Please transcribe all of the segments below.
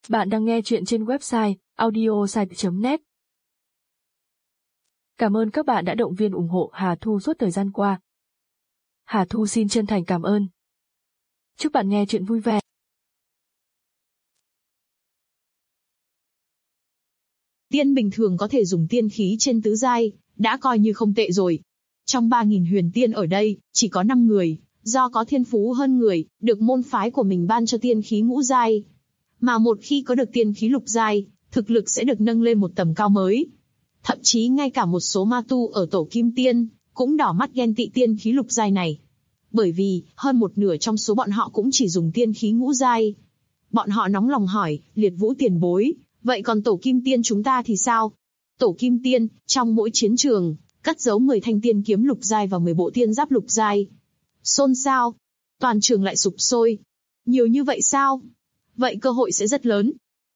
Bạn đang nghe chuyện trên website audiosite.net. Cảm ơn các bạn đã động viên ủng hộ Hà Thu suốt thời gian qua. Hà Thu xin chân thành cảm ơn. Chúc bạn nghe chuyện vui vẻ. Tiên bình thường có thể dùng tiên khí trên tứ giai, đã coi như không tệ rồi. Trong 3.000 huyền tiên ở đây, chỉ có 5 người, do có thiên phú hơn người, được môn phái của mình ban cho tiên khí ngũ giai. Mà một khi có được tiên khí lục giai, thực lực sẽ được nâng lên một tầm cao mới. Thậm chí ngay cả một số ma tu ở tổ Kim Tiên, cũng đỏ mắt ghen tị tiên khí lục giai này. Bởi vì, hơn một nửa trong số bọn họ cũng chỉ dùng tiên khí ngũ giai. Bọn họ nóng lòng hỏi, Liệt Vũ tiền bối, vậy còn tổ Kim Tiên chúng ta thì sao? Tổ Kim Tiên, trong mỗi chiến trường, cất giấu 10 thanh tiên kiếm lục giai và 10 bộ tiên giáp lục giai. Xôn xao. Toàn trường lại sục sôi. Nhiều như vậy sao? Vậy cơ hội sẽ rất lớn.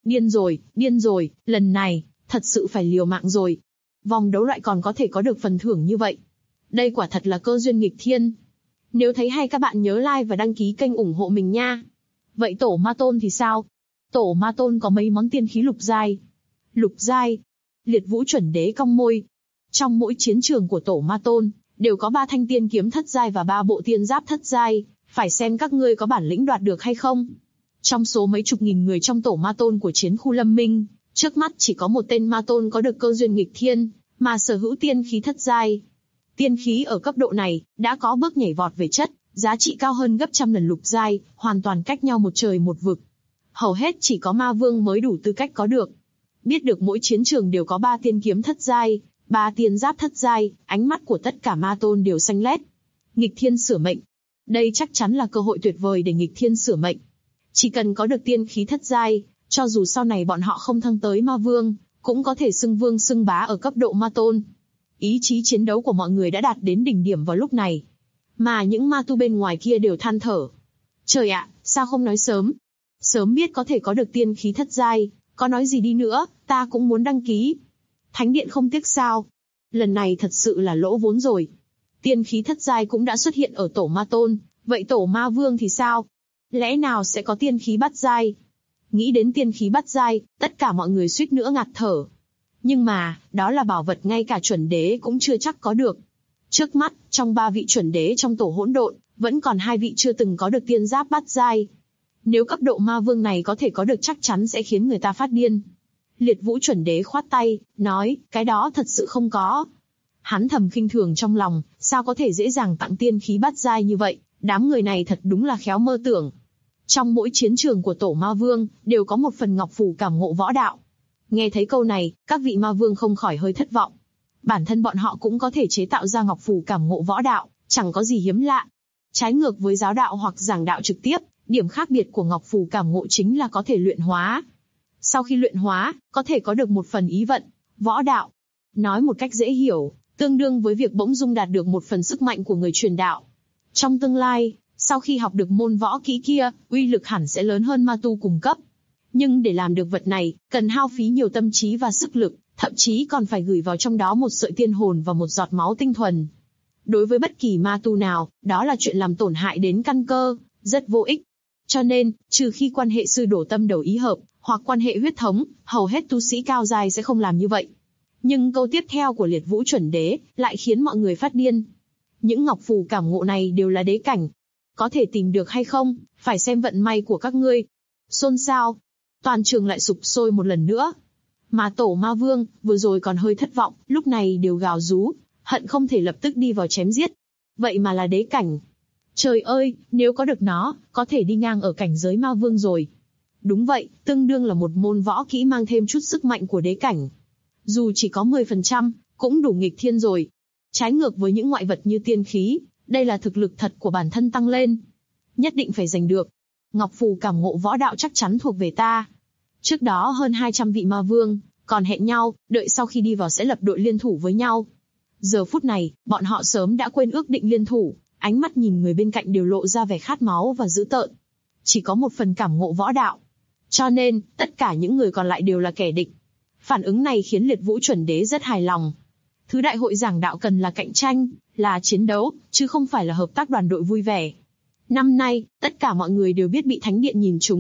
Điên rồi, lần này, thật sự phải liều mạng rồi. Vòng đấu loại còn có thể có được phần thưởng như vậy. Đây quả thật là cơ duyên nghịch thiên. Nếu thấy hay các bạn nhớ like và đăng ký kênh ủng hộ mình nha. Vậy tổ Ma Tôn thì sao? Tổ Ma Tôn có mấy món tiên khí lục giai. Lục giai. Liệt Vũ chuẩn đế cong môi. Trong mỗi chiến trường của tổ Ma Tôn, đều có 3 thanh tiên kiếm thất giai và 3 bộ tiên giáp thất giai, phải xem các ngươi có bản lĩnh đoạt được hay không. Trong số mấy chục nghìn người trong tổ Ma Tôn của chiến khu Lâm Minh, trước mắt chỉ có một tên Ma Tôn có được cơ duyên nghịch thiên, mà sở hữu tiên khí thất giai. Tiên khí ở cấp độ này, đã có bước nhảy vọt về chất, giá trị cao hơn gấp trăm lần lục giai, hoàn toàn cách nhau một trời một vực. Hầu hết chỉ có Ma Vương mới đủ tư cách có được. Biết được mỗi chiến trường đều có 3 tiên kiếm thất giai, 3 tiên giáp thất giai, ánh mắt của tất cả Ma Tôn đều xanh lét. Nghịch thiên sửa mệnh. Đây chắc chắn là cơ hội tuyệt vời để nghịch thiên sửa mệnh. Chỉ cần có được tiên khí thất giai, cho dù sau này bọn họ không thăng tới Ma Vương, cũng có thể xưng vương xưng bá ở cấp độ Ma Tôn. Ý chí chiến đấu của mọi người đã đạt đến đỉnh điểm vào lúc này. Mà những ma tu bên ngoài kia đều than thở. Trời ạ, sao không nói sớm? Sớm biết có thể có được tiên khí thất giai, có nói gì đi nữa, ta cũng muốn đăng ký. Thánh điện không tiếc sao? Lần này thật sự là lỗ vốn rồi. Tiên khí thất giai cũng đã xuất hiện ở tổ Ma Tôn, vậy tổ Ma Vương thì sao? Lẽ nào sẽ có tiên khí bát giai? Nghĩ đến tiên khí bát giai, tất cả mọi người suýt nữa ngạt thở. Nhưng mà, đó là bảo vật ngay cả chuẩn đế cũng chưa chắc có được. Trước mắt, trong 3 vị chuẩn đế trong tổ hỗn độn, vẫn còn 2 vị chưa từng có được tiên giáp bát giai. Nếu cấp độ Ma Vương này có thể có được chắc chắn sẽ khiến người ta phát điên. Liệt Vũ chuẩn đế khoát tay, nói, cái đó thật sự không có. Hắn thầm khinh thường trong lòng, sao có thể dễ dàng tặng tiên khí bát giai như vậy, đám người này thật đúng là khéo mơ tưởng. Trong mỗi chiến trường của tổ Ma Vương, đều có một phần ngọc phù cảm ngộ võ đạo. Nghe thấy câu này, các vị Ma Vương không khỏi hơi thất vọng. Bản thân bọn họ cũng có thể chế tạo ra ngọc phù cảm ngộ võ đạo, chẳng có gì hiếm lạ. Trái ngược với giáo đạo hoặc giảng đạo trực tiếp, điểm khác biệt của ngọc phù cảm ngộ chính là có thể luyện hóa. Sau khi luyện hóa, có thể có được một phần ý vận, võ đạo. Nói một cách dễ hiểu, tương đương với việc bỗng dưng đạt được một phần sức mạnh của người truyền đạo. Trong tương lai, sau khi học được môn võ kỹ kia, uy lực hẳn sẽ lớn hơn ma tu cùng cấp. Nhưng để làm được vật này, cần hao phí nhiều tâm trí và sức lực, thậm chí còn phải gửi vào trong đó một sợi tiên hồn và một giọt máu tinh thuần. Đối với bất kỳ ma tu nào, đó là chuyện làm tổn hại đến căn cơ, rất vô ích. Cho nên, trừ khi quan hệ sư đổ tâm đầu ý hợp, hoặc quan hệ huyết thống, hầu hết tu sĩ cao giai sẽ không làm như vậy. Nhưng câu tiếp theo của Liệt Vũ chuẩn đế lại khiến mọi người phát điên. Những ngọc phù cảm ngộ này đều là đế cảnh. Có thể tìm được hay không, phải xem vận may của các ngươi. Xôn xao. Toàn trường lại sục sôi một lần nữa. Mà tổ Ma Vương, vừa rồi còn hơi thất vọng, lúc này đều gào rú, hận không thể lập tức đi vào chém giết. Vậy mà là đế cảnh. Trời ơi, nếu có được nó, có thể đi ngang ở cảnh giới Ma Vương rồi. Đúng vậy, tương đương là một môn võ kỹ mang thêm chút sức mạnh của đế cảnh. Dù chỉ có 10%, cũng đủ nghịch thiên rồi. Trái ngược với những ngoại vật như tiên khí, đây là thực lực thật của bản thân tăng lên. Nhất định phải giành được. Ngọc phù cảm ngộ võ đạo chắc chắn thuộc về ta. Trước đó hơn 200 vị Ma Vương, còn hẹn nhau, đợi sau khi đi vào sẽ lập đội liên thủ với nhau. Giờ phút này, bọn họ sớm đã quên ước định liên thủ, ánh mắt nhìn người bên cạnh đều lộ ra vẻ khát máu và dữ tợn. Chỉ có một phần cảm ngộ võ đạo. Cho nên, tất cả những người còn lại đều là kẻ địch. Phản ứng này khiến Liệt Vũ chuẩn đế rất hài lòng. Thứ đại hội giảng đạo cần là cạnh tranh, là chiến đấu, chứ không phải là hợp tác đoàn đội vui vẻ. Năm nay, tất cả mọi người đều biết bị Thánh Điện nhìn trúng,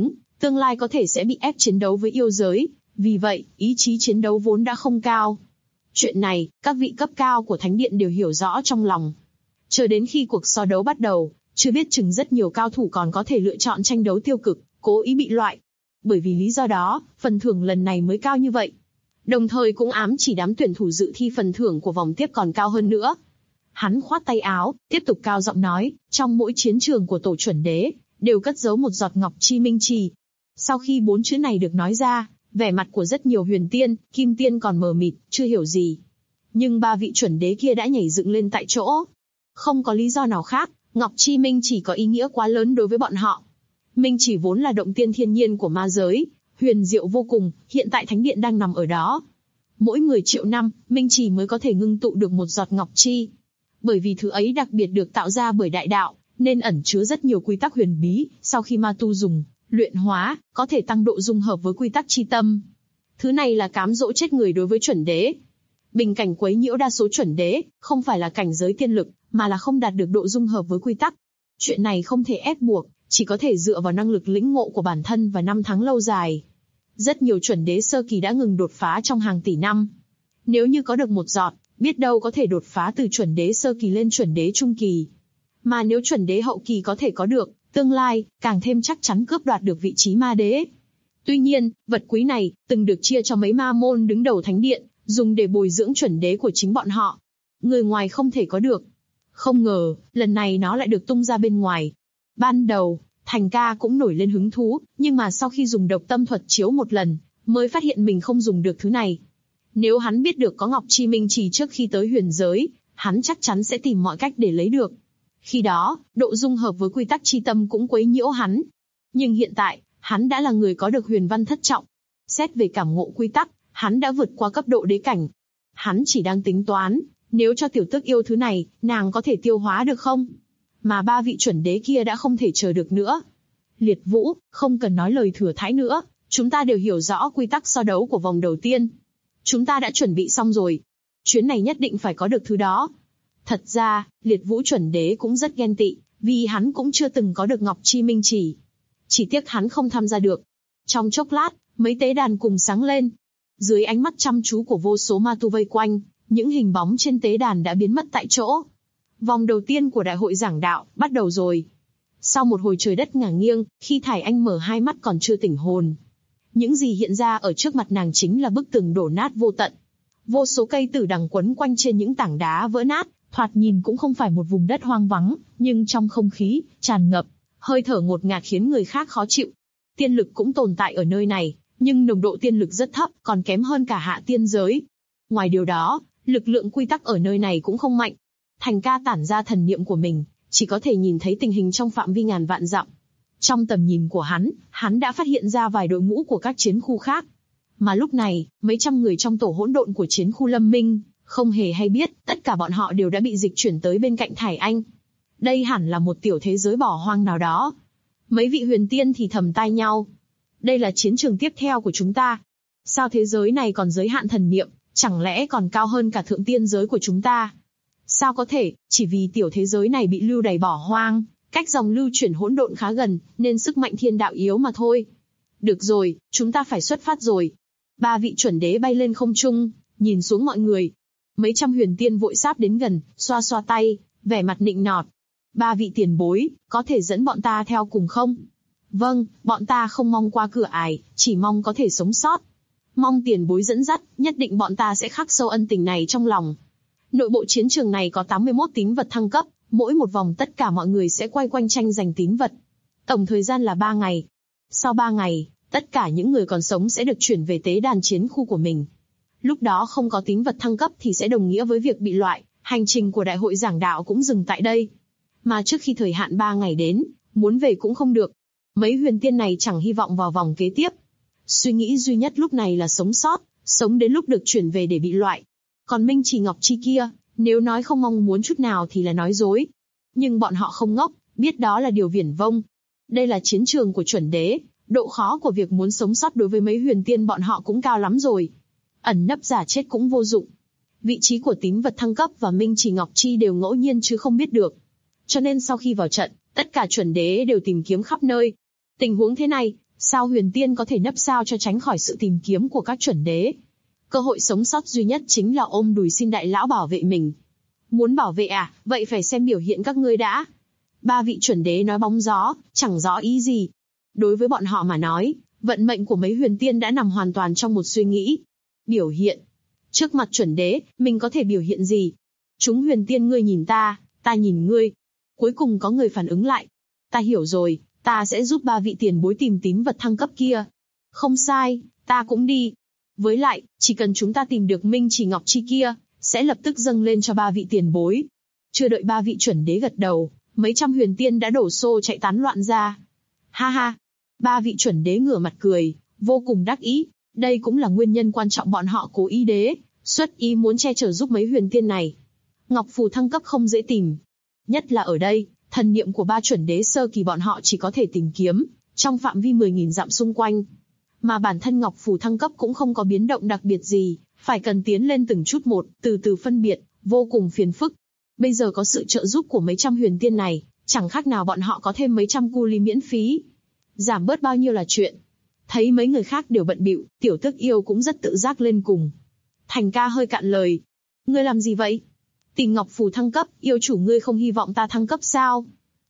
tương lai có thể sẽ bị ép chiến đấu với yêu giới, vì vậy, ý chí chiến đấu vốn đã không cao. Chuyện này, các vị cấp cao của Thánh Điện đều hiểu rõ trong lòng. Chờ đến khi cuộc so đấu bắt đầu, chưa biết chừng rất nhiều cao thủ còn có thể lựa chọn tranh đấu tiêu cực, cố ý bị loại. Bởi vì lý do đó, phần thưởng lần này mới cao như vậy. Đồng thời cũng ám chỉ đám tuyển thủ dự thi phần thưởng của vòng tiếp còn cao hơn nữa. Hắn khoát tay áo, tiếp tục cao giọng nói, trong mỗi chiến trường của tổ chuẩn đế, đều cất giấu một giọt ngọc chi minh trì. Sau khi 4 chữ này được nói ra, vẻ mặt của rất nhiều huyền tiên, kim tiên còn mờ mịt, chưa hiểu gì. Nhưng 3 vị chuẩn đế kia đã nhảy dựng lên tại chỗ. Không có lý do nào khác, ngọc chi minh chỉ có ý nghĩa quá lớn đối với bọn họ. Minh chỉ vốn là động tiên thiên nhiên của ma giới, huyền diệu vô cùng, hiện tại Thánh Điện đang nằm ở đó. Mỗi người triệu năm, minh chỉ mới có thể ngưng tụ được một giọt ngọc chi. Bởi vì thứ ấy đặc biệt được tạo ra bởi đại đạo, nên ẩn chứa rất nhiều quy tắc huyền bí, sau khi ma tu dùng, luyện hóa, có thể tăng độ dung hợp với quy tắc chi tâm. Thứ này là cám dỗ chết người đối với chuẩn đế. Bình cảnh quấy nhiễu đa số chuẩn đế, không phải là cảnh giới tiên lực, mà là không đạt được độ dung hợp với quy tắc. Chuyện này không thể ép buộc, chỉ có thể dựa vào năng lực lĩnh ngộ của bản thân và năm tháng lâu dài. Rất nhiều chuẩn đế sơ kỳ đã ngừng đột phá trong hàng tỷ năm. Nếu như có được một giọt, biết đâu có thể đột phá từ chuẩn đế sơ kỳ lên chuẩn đế trung kỳ. Mà nếu chuẩn đế hậu kỳ có thể có được, tương lai, càng thêm chắc chắn cướp đoạt được vị trí ma đế. Tuy nhiên, vật quý này, từng được chia cho mấy ma môn đứng đầu Thánh Điện, dùng để bồi dưỡng chuẩn đế của chính bọn họ. Người ngoài không thể có được. Không ngờ, lần này nó lại được tung ra bên ngoài. Ban đầu, Thành Ca cũng nổi lên hứng thú, nhưng mà sau khi dùng độc tâm thuật chiếu một lần, mới phát hiện mình không dùng được thứ này. Nếu hắn biết được có Ngọc Chi Minh Trì trước khi tới huyền giới, hắn chắc chắn sẽ tìm mọi cách để lấy được. Khi đó, độ dung hợp với quy tắc chi tâm cũng quấy nhiễu hắn. Nhưng hiện tại, hắn đã là người có được huyền văn thất trọng. Xét về cảm ngộ quy tắc, hắn đã vượt qua cấp độ đế cảnh. Hắn chỉ đang tính toán, nếu cho tiểu tước yêu thứ này, nàng có thể tiêu hóa được không? Mà 3 vị chuẩn đế kia đã không thể chờ được nữa. Liệt Vũ, không cần nói lời thừa thãi nữa, chúng ta đều hiểu rõ quy tắc so đấu của vòng đầu tiên. Chúng ta đã chuẩn bị xong rồi. Chuyến này nhất định phải có được thứ đó. Thật ra, Liệt Vũ chuẩn đế cũng rất ghen tị, vì hắn cũng chưa từng có được Ngọc Chi Minh Chỉ. Chỉ tiếc hắn không tham gia được. Trong chốc lát, mấy tế đàn cùng sáng lên. Dưới ánh mắt chăm chú của vô số ma tu vây quanh, những hình bóng trên tế đàn đã biến mất tại chỗ. Vòng đầu tiên của đại hội giảng đạo bắt đầu rồi. Sau một hồi trời đất ngả nghiêng, khi Thải Anh mở hai mắt còn chưa tỉnh hồn, những gì hiện ra ở trước mặt nàng chính là bức tường đổ nát vô tận. Vô số cây tử đằng quấn quanh trên những tảng đá vỡ nát, thoạt nhìn cũng không phải một vùng đất hoang vắng, nhưng trong không khí tràn ngập hơi thở ngột ngạt khiến người khác khó chịu. Tiên lực cũng tồn tại ở nơi này, nhưng nồng độ tiên lực rất thấp, còn kém hơn cả hạ tiên giới. Ngoài điều đó, lực lượng quy tắc ở nơi này cũng không mạnh. Thành Ca tản ra thần niệm của mình, chỉ có thể nhìn thấy tình hình trong phạm vi ngàn vạn dặm. Trong tầm nhìn của hắn đã phát hiện ra vài đội ngũ của các chiến khu khác. Mà lúc này, mấy trăm người trong tổ hỗn độn của chiến khu Lâm Minh, không hề hay biết, tất cả bọn họ đều đã bị dịch chuyển tới bên cạnh Thải Anh. Đây hẳn là một tiểu thế giới bỏ hoang nào đó. Mấy vị huyền tiên thì thầm tai nhau. Đây là chiến trường tiếp theo của chúng ta. Sao thế giới này còn giới hạn thần niệm, chẳng lẽ còn cao hơn cả thượng tiên giới của chúng ta? Sao có thể, chỉ vì tiểu thế giới này bị lưu đày bỏ hoang, cách dòng lưu chuyển hỗn độn khá gần, nên sức mạnh thiên đạo yếu mà thôi. Được rồi, chúng ta phải xuất phát rồi. 3 vị chuẩn đế bay lên không trung, nhìn xuống mọi người. Mấy trăm huyền tiên vội sáp đến gần, xoa xoa tay, vẻ mặt nịnh nọt. 3 vị tiền bối, có thể dẫn bọn ta theo cùng không? Vâng, bọn ta không mong qua cửa ải, chỉ mong có thể sống sót. Mong tiền bối dẫn dắt, nhất định bọn ta sẽ khắc sâu ân tình này trong lòng. Nội bộ chiến trường này có 81 tín vật thăng cấp, mỗi một vòng tất cả mọi người sẽ quay quanh tranh giành tín vật. Tổng thời gian là 3 ngày. Sau 3 ngày, tất cả những người còn sống sẽ được chuyển về tế đàn chiến khu của mình. Lúc đó không có tín vật thăng cấp thì sẽ đồng nghĩa với việc bị loại, hành trình của đại hội giảng đạo cũng dừng tại đây. Mà trước khi thời hạn 3 ngày đến, muốn về cũng không được. Mấy huyền tiên này chẳng hy vọng vào vòng kế tiếp. Suy nghĩ duy nhất lúc này là sống sót, sống đến lúc được chuyển về để bị loại. Còn Minh Trì Ngọc Chi kia, nếu nói không mong muốn chút nào thì là nói dối. Nhưng bọn họ không ngốc, biết đó là điều viển vông. Đây là chiến trường của chuẩn đế, độ khó của việc muốn sống sót đối với mấy huyền tiên bọn họ cũng cao lắm rồi. Ẩn nấp giả chết cũng vô dụng. Vị trí của tín vật thăng cấp và Minh Trì Ngọc Chi đều ngẫu nhiên chứ không biết được. Cho nên sau khi vào trận, tất cả chuẩn đế đều tìm kiếm khắp nơi. Tình huống thế này, Sao huyền tiên có thể nấp sao cho tránh khỏi sự tìm kiếm của các chuẩn đế. Cơ hội sống sót duy nhất chính là ôm đùi xin đại lão bảo vệ mình. Muốn bảo vệ à, vậy phải xem biểu hiện các ngươi đã. Ba vị chuẩn đế nói bóng gió, chẳng rõ ý gì. Đối với bọn họ mà nói, vận mệnh của mấy huyền tiên đã nằm hoàn toàn trong một suy nghĩ. Biểu hiện. Trước mặt chuẩn đế, mình có thể biểu hiện gì? Chúng huyền tiên ngươi nhìn ta nhìn ngươi. Cuối cùng có người phản ứng lại. Ta hiểu rồi, ta sẽ giúp ba vị tiền bối tìm tín vật thăng cấp kia. Không sai, ta cũng đi. Với lại, chỉ cần chúng ta tìm được Minh Chỉ Ngọc Chi kia, sẽ lập tức dâng lên cho ba vị tiền bối. Chưa đợi ba vị chuẩn đế gật đầu, mấy trăm huyền tiên đã đổ xô chạy tán loạn ra. Ha ha! Ba vị chuẩn đế ngửa mặt cười, vô cùng đắc ý. Đây cũng là nguyên nhân quan trọng bọn họ cố ý đế, xuất ý muốn che chở giúp mấy huyền tiên này. Ngọc phù thăng cấp không dễ tìm. Nhất là ở đây, thần niệm của ba chuẩn đế sơ kỳ bọn họ chỉ có thể tìm kiếm, trong phạm vi 10.000 dặm xung quanh. Mà bản thân Ngọc phù thăng cấp cũng không có biến động đặc biệt gì, phải cần tiến lên từng chút một, từ từ phân biệt, vô cùng phiền phức. Bây giờ có sự trợ giúp của mấy trăm huyền tiên này, chẳng khác nào bọn họ có thêm mấy trăm cu ly miễn phí. Giảm bớt bao nhiêu là chuyện. Thấy mấy người khác đều bận bịu, Tiểu Tước Yêu cũng rất tự giác lên cùng. Thành ca hơi cạn lời. Ngươi làm gì vậy? Tìm Ngọc phù thăng cấp, yêu chủ ngươi không hy vọng ta thăng cấp sao?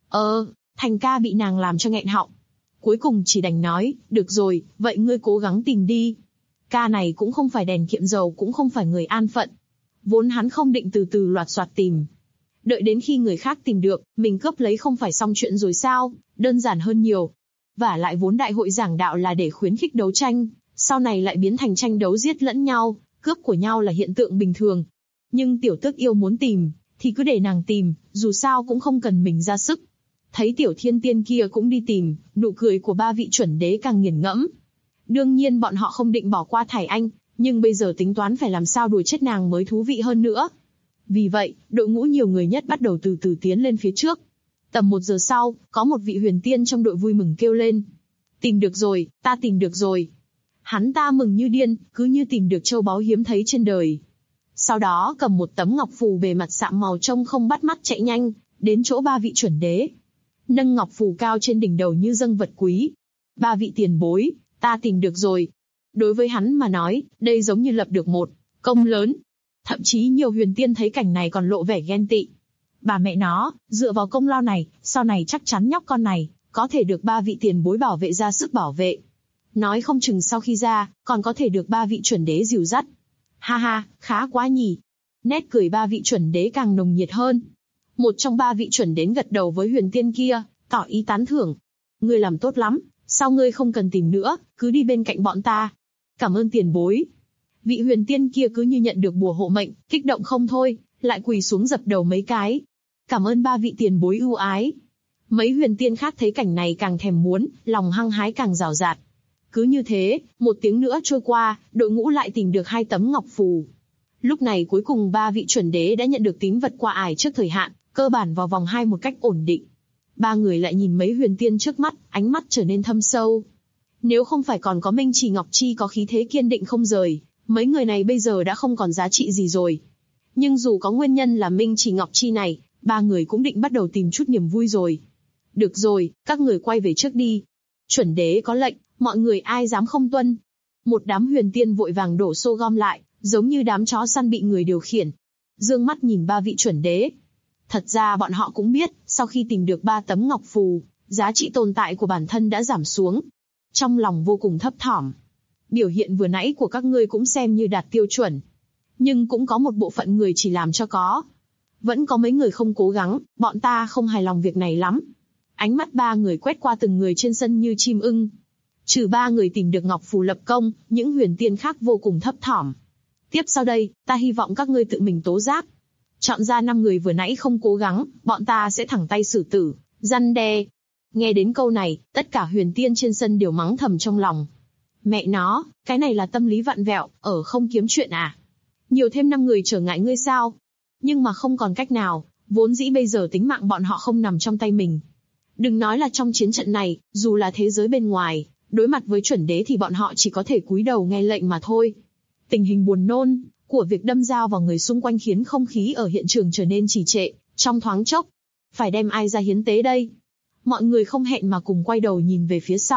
Thành ca bị nàng làm cho nghẹn họng. Cuối cùng chỉ đành nói, được rồi, vậy ngươi cố gắng tìm đi. Ca này cũng không phải đèn kiệm dầu cũng không phải người an phận. Vốn hắn không định từ từ loạt soạt tìm. Đợi đến khi người khác tìm được, mình cướp lấy không phải xong chuyện rồi sao, đơn giản hơn nhiều. Vả lại vốn đại hội giảng đạo là để khuyến khích đấu tranh, sau này lại biến thành tranh đấu giết lẫn nhau, cướp của nhau là hiện tượng bình thường. Nhưng Tiểu Tước Yêu muốn tìm, thì cứ để nàng tìm, dù sao cũng không cần mình ra sức. Thấy Tiểu Thiên Tiên kia cũng đi tìm, nụ cười của ba vị chuẩn đế càng nghiền ngẫm. Đương nhiên bọn họ không định bỏ qua Thải Anh, nhưng bây giờ tính toán phải làm sao đuổi chết nàng mới thú vị hơn nữa. Vì vậy, đội ngũ nhiều người nhất bắt đầu từ từ tiến lên phía trước. Tầm 1 giờ sau, có một vị huyền tiên trong đội vui mừng kêu lên. Tìm được rồi, ta tìm được rồi. Hắn ta mừng như điên, cứ như tìm được châu báu hiếm thấy trên đời. Sau đó cầm một tấm ngọc phù bề mặt sạm màu trông không bắt mắt chạy nhanh, đến chỗ ba vị chuẩn đế. Nâng ngọc phù cao trên đỉnh đầu như dâng vật quý. Ba vị tiền bối, ta tìm được rồi. Đối với hắn mà nói, đây giống như lập được một công lớn. Thậm chí nhiều huyền tiên thấy cảnh này còn lộ vẻ ghen tị. Bà mẹ nó, dựa vào công lao này, sau này chắc chắn nhóc con này có thể được ba vị tiền bối bảo vệ ra sức bảo vệ. Nói không chừng sau khi ra, còn có thể được ba vị chuẩn đế dìu dắt. Ha ha, khá quá nhỉ. Nét cười ba vị chuẩn đế càng nồng nhiệt hơn. Một trong ba vị chuẩn đế gật đầu với huyền tiên kia, tỏ ý tán thưởng. Ngươi làm tốt lắm, sao ngươi không cần tìm nữa, cứ đi bên cạnh bọn ta. Cảm ơn tiền bối. Vị huyền tiên kia cứ như nhận được bùa hộ mệnh, kích động không thôi, lại quỳ xuống dập đầu mấy cái. Cảm ơn ba vị tiền bối ưu ái. Mấy huyền tiên khác thấy cảnh này càng thèm muốn, lòng hăng hái càng rào rạt. Cứ như thế, 1 tiếng nữa trôi qua, đội ngũ lại tìm được 2 tấm ngọc phù. Lúc này cuối cùng ba vị chuẩn đế đã nhận được tín vật qua ải trước thời hạn, cơ bản vào vòng 2 một cách ổn định. Ba người lại nhìn mấy huyền tiên trước mắt, ánh mắt trở nên thâm sâu. Nếu không phải còn có Minh Chỉ Ngọc Chi có khí thế kiên định không rời, mấy người này bây giờ đã không còn giá trị gì rồi. Nhưng dù có nguyên nhân là Minh Chỉ Ngọc Chi này, ba người cũng định bắt đầu tìm chút niềm vui rồi. Được rồi, các người quay về trước đi. Chuẩn đế có lệnh, mọi người ai dám không tuân. Một đám huyền tiên vội vàng đổ xô gom lại, giống như đám chó săn bị người điều khiển. Dương mắt nhìn ba vị chuẩn đế. Thật ra bọn họ cũng biết, sau khi tìm được 3 tấm ngọc phù, giá trị tồn tại của bản thân đã giảm xuống. Trong lòng vô cùng thấp thỏm. Biểu hiện vừa nãy của các ngươi cũng xem như đạt tiêu chuẩn. Nhưng cũng có một bộ phận người chỉ làm cho có. Vẫn có mấy người không cố gắng, bọn ta không hài lòng việc này lắm. Ánh mắt ba người quét qua từng người trên sân như chim ưng. Trừ 3 người tìm được ngọc phù lập công, những huyền tiên khác vô cùng thấp thỏm. Tiếp sau đây, ta hy vọng các ngươi tự mình tố giác. Chọn ra 5 người vừa nãy không cố gắng, bọn ta sẽ thẳng tay xử tử, răn đe. Nghe đến câu này, tất cả huyền tiên trên sân đều mắng thầm trong lòng. Mẹ nó, cái này là tâm lý vặn vẹo, ở không kiếm chuyện à? Nhiều thêm 5 người trở ngại ngươi sao? Nhưng mà không còn cách nào, vốn dĩ bây giờ tính mạng bọn họ không nằm trong tay mình. Đừng nói là trong chiến trận này, dù là thế giới bên ngoài, đối mặt với chuẩn đế thì bọn họ chỉ có thể cúi đầu nghe lệnh mà thôi. Tình hình buồn nôn của việc đâm dao vào người xung quanh khiến không khí ở hiện trường trở nên trì trệ, trong thoáng chốc. Phải đem ai ra hiến tế đây? Mọi người không hẹn mà cùng quay đầu nhìn về phía sau,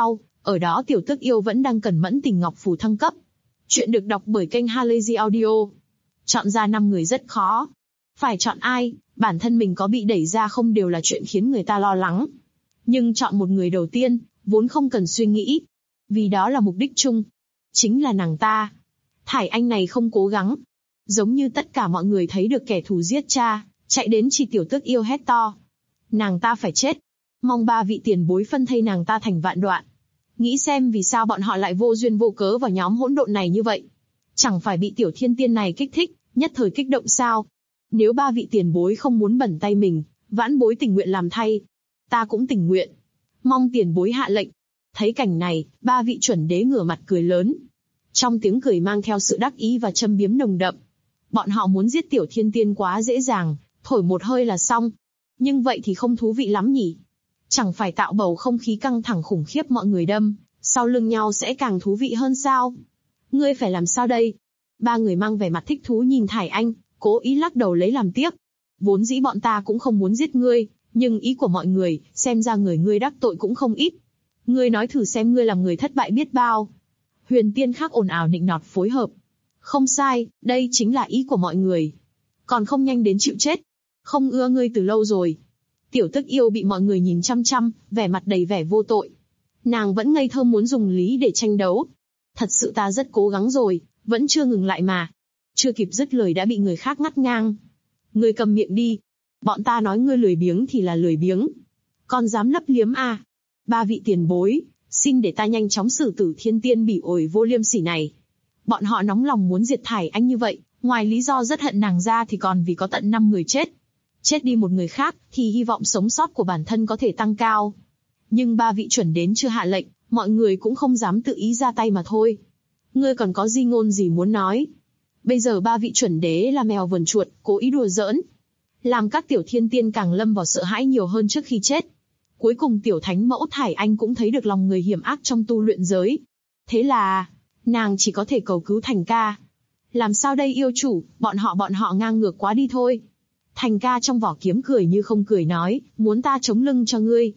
Ở đó tiểu tước yêu vẫn đang cẩn mẫn tìm ngọc phù thăng cấp. Chuyện được đọc bởi kênh Halazy Audio. Chọn ra 5 người rất khó. Phải chọn ai, bản thân mình có bị đẩy ra không đều là chuyện khiến người ta lo lắng. Nhưng chọn một người đầu tiên, vốn không cần suy nghĩ. Vì đó là mục đích chung. Chính là nàng ta. Thải Anh này không cố gắng. Giống như tất cả mọi người thấy được kẻ thù giết cha, chạy đến chỉ tiểu tước yêu hét to. Nàng ta phải chết. Mong 3 vị tiền bối phân thây nàng ta thành vạn đoạn. Nghĩ xem vì sao bọn họ lại vô duyên vô cớ vào nhóm hỗn độn này như vậy. Chẳng phải bị tiểu thiên tiên này kích thích, nhất thời kích động sao? Nếu 3 vị tiền bối không muốn bẩn tay mình, vãn bối tình nguyện làm thay. Ta cũng tình nguyện. Mong tiền bối hạ lệnh. Thấy cảnh này, 3 vị chuẩn đế ngửa mặt cười lớn. Trong tiếng cười mang theo sự đắc ý và châm biếm nồng đậm. Bọn họ muốn giết tiểu thiên tiên quá dễ dàng, thổi một hơi là xong. Nhưng vậy thì không thú vị lắm nhỉ? Chẳng phải tạo bầu không khí căng thẳng khủng khiếp mọi người đâm, sau lưng nhau sẽ càng thú vị hơn sao? Ngươi phải làm sao đây? 3 người mang vẻ mặt thích thú nhìn Thải Anh, cố ý lắc đầu lấy làm tiếc. Vốn dĩ bọn ta cũng không muốn giết ngươi, nhưng ý của mọi người, xem ra người ngươi đắc tội cũng không ít. Ngươi nói thử xem ngươi làm người thất bại biết bao. Huyền tiên khác ồn ào nịnh nọt phối hợp. Không sai, đây chính là ý của mọi người. Còn không nhanh đến chịu chết. Không ưa ngươi từ lâu rồi. Tiểu tước yêu bị mọi người nhìn chăm chăm, vẻ mặt đầy vẻ vô tội. Nàng vẫn ngây thơ muốn dùng lý để tranh đấu. Thật sự ta rất cố gắng rồi, vẫn chưa ngừng lại mà. Chưa kịp dứt lời đã bị người khác ngắt ngang. Ngươi cầm miệng đi. Bọn ta nói ngươi lười biếng thì là lười biếng. Còn dám lấp liếm à? 3 vị tiền bối, xin để ta nhanh chóng xử tử thiên tiên bỉ ổi vô liêm sỉ này. Bọn họ nóng lòng muốn diệt Thải Anh như vậy, ngoài lý do rất hận nàng ra thì còn vì có tận 5 người chết. Chết đi một người khác, thì hy vọng sống sót của bản thân có thể tăng cao. Nhưng 3 vị chuẩn đến chưa hạ lệnh, mọi người cũng không dám tự ý ra tay mà thôi. Ngươi còn có di ngôn gì muốn nói? Bây giờ 3 vị chuẩn đế là mèo vờn chuột, cố ý đùa giỡn. Làm các tiểu thiên tiên càng lâm vào sợ hãi nhiều hơn trước khi chết. Cuối cùng tiểu thánh mẫu Thải Anh cũng thấy được lòng người hiểm ác trong tu luyện giới. Thế là, nàng chỉ có thể cầu cứu Thành ca. Làm sao đây yêu chủ, bọn họ ngang ngược quá đi thôi. Thành ca trong vỏ kiếm cười như không cười nói, muốn ta chống lưng cho ngươi.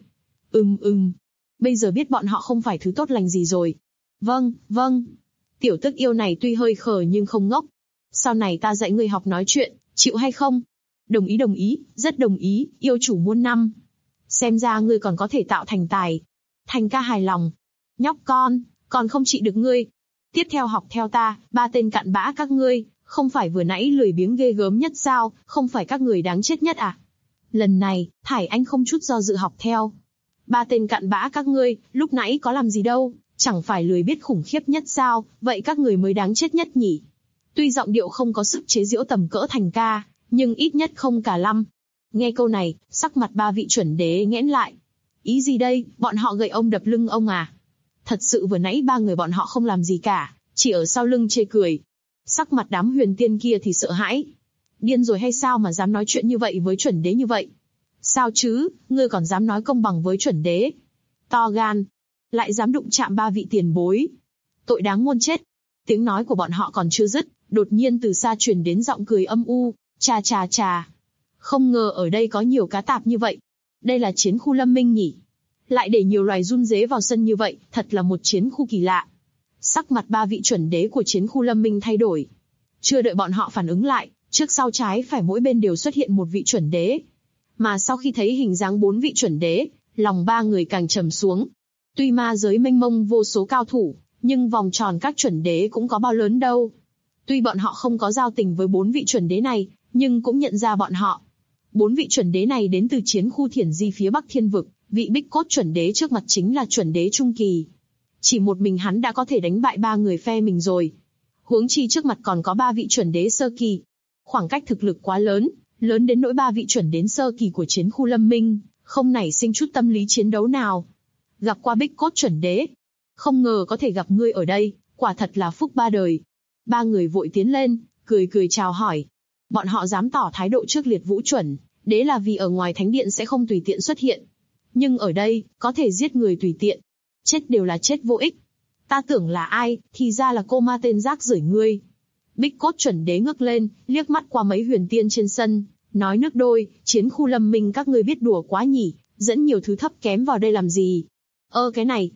Bây giờ biết bọn họ không phải thứ tốt lành gì rồi. Vâng. Tiểu tước yêu này tuy hơi khờ nhưng không ngốc. Sau này ta dạy ngươi học nói chuyện, chịu hay không? Đồng ý, rất đồng ý, yêu chủ muôn năm. Xem ra ngươi còn có thể tạo thành tài. Thành ca hài lòng. Nhóc con, còn không trị được ngươi. Tiếp theo học theo ta, 3 tên cặn bã các ngươi, không phải vừa nãy lười biếng ghê gớm nhất sao, không phải các người đáng chết nhất à? Lần này, Thải Anh không chút do dự học theo. 3 tên cặn bã các ngươi, lúc nãy có làm gì đâu, chẳng phải lười biết khủng khiếp nhất sao, vậy các người mới đáng chết nhất nhỉ? Tuy giọng điệu không có sức chế giễu tầm cỡ Thành ca, nhưng ít nhất không cả lăm. Nghe câu này, sắc mặt 3 vị chuẩn đế nghẽn lại. Ý gì đây, bọn họ gậy ông đập lưng ông à? Thật sự vừa nãy 3 người bọn họ không làm gì cả, chỉ ở sau lưng chê cười. Sắc mặt đám huyền tiên kia thì sợ hãi. Điên rồi hay sao mà dám nói chuyện như vậy với chuẩn đế như vậy? Sao chứ, ngươi còn dám nói công bằng với chuẩn đế? To gan, lại dám đụng chạm 3 vị tiền bối. Tội đáng muôn chết. Tiếng nói của bọn họ còn chưa dứt, đột nhiên từ xa truyền đến giọng cười âm u, chà. Không ngờ ở đây có nhiều cá tạp như vậy. Đây là chiến khu lâm minh nhỉ? Lại để nhiều loài run rế vào sân như vậy, thật là một chiến khu kỳ lạ. Sắc mặt 3 vị chuẩn đế của chiến khu lâm minh thay đổi. Chưa đợi bọn họ phản ứng lại, trước sau trái phải mỗi bên đều xuất hiện một vị chuẩn đế. Mà sau khi thấy hình dáng 4 vị chuẩn đế, lòng 3 người càng trầm xuống. Tuy ma giới mênh mông vô số cao thủ, nhưng vòng tròn các chuẩn đế cũng có bao lớn đâu. Tuy bọn họ không có giao tình với 4 vị chuẩn đế này, nhưng cũng nhận ra bọn họ. 4 vị chuẩn đế này đến từ chiến khu Thiển Di phía Bắc Thiên Vực, vị Bích Cốt chuẩn đế trước mặt chính là chuẩn đế trung kỳ. Chỉ một mình hắn đã có thể đánh bại 3 người phe mình rồi. Huống chi trước mặt còn có 3 vị chuẩn đế sơ kỳ. Khoảng cách thực lực quá lớn, lớn đến nỗi 3 vị chuẩn đế sơ kỳ của chiến khu Lâm Minh, không nảy sinh chút tâm lý chiến đấu nào. Gặp qua Bích Cốt chuẩn đế. Không ngờ có thể gặp ngươi ở đây, quả thật là phúc 3 đời. 3 người vội tiến lên, cười chào hỏi. Bọn họ dám tỏ thái độ trước Liệt Vũ chuẩn đế là vì ở ngoài thánh điện sẽ không tùy tiện xuất hiện. Nhưng ở đây, có thể giết người tùy tiện. Chết đều là chết vô ích. Ta tưởng là ai, thì ra là cô ma tên rác rưởi ngươi. Bích Cốt chuẩn đế ngước lên, liếc mắt qua mấy huyền tiên trên sân, nói nước đôi, chiến khu Lâm Minh các ngươi biết đùa quá nhỉ, dẫn nhiều thứ thấp kém vào đây làm gì? Cái này.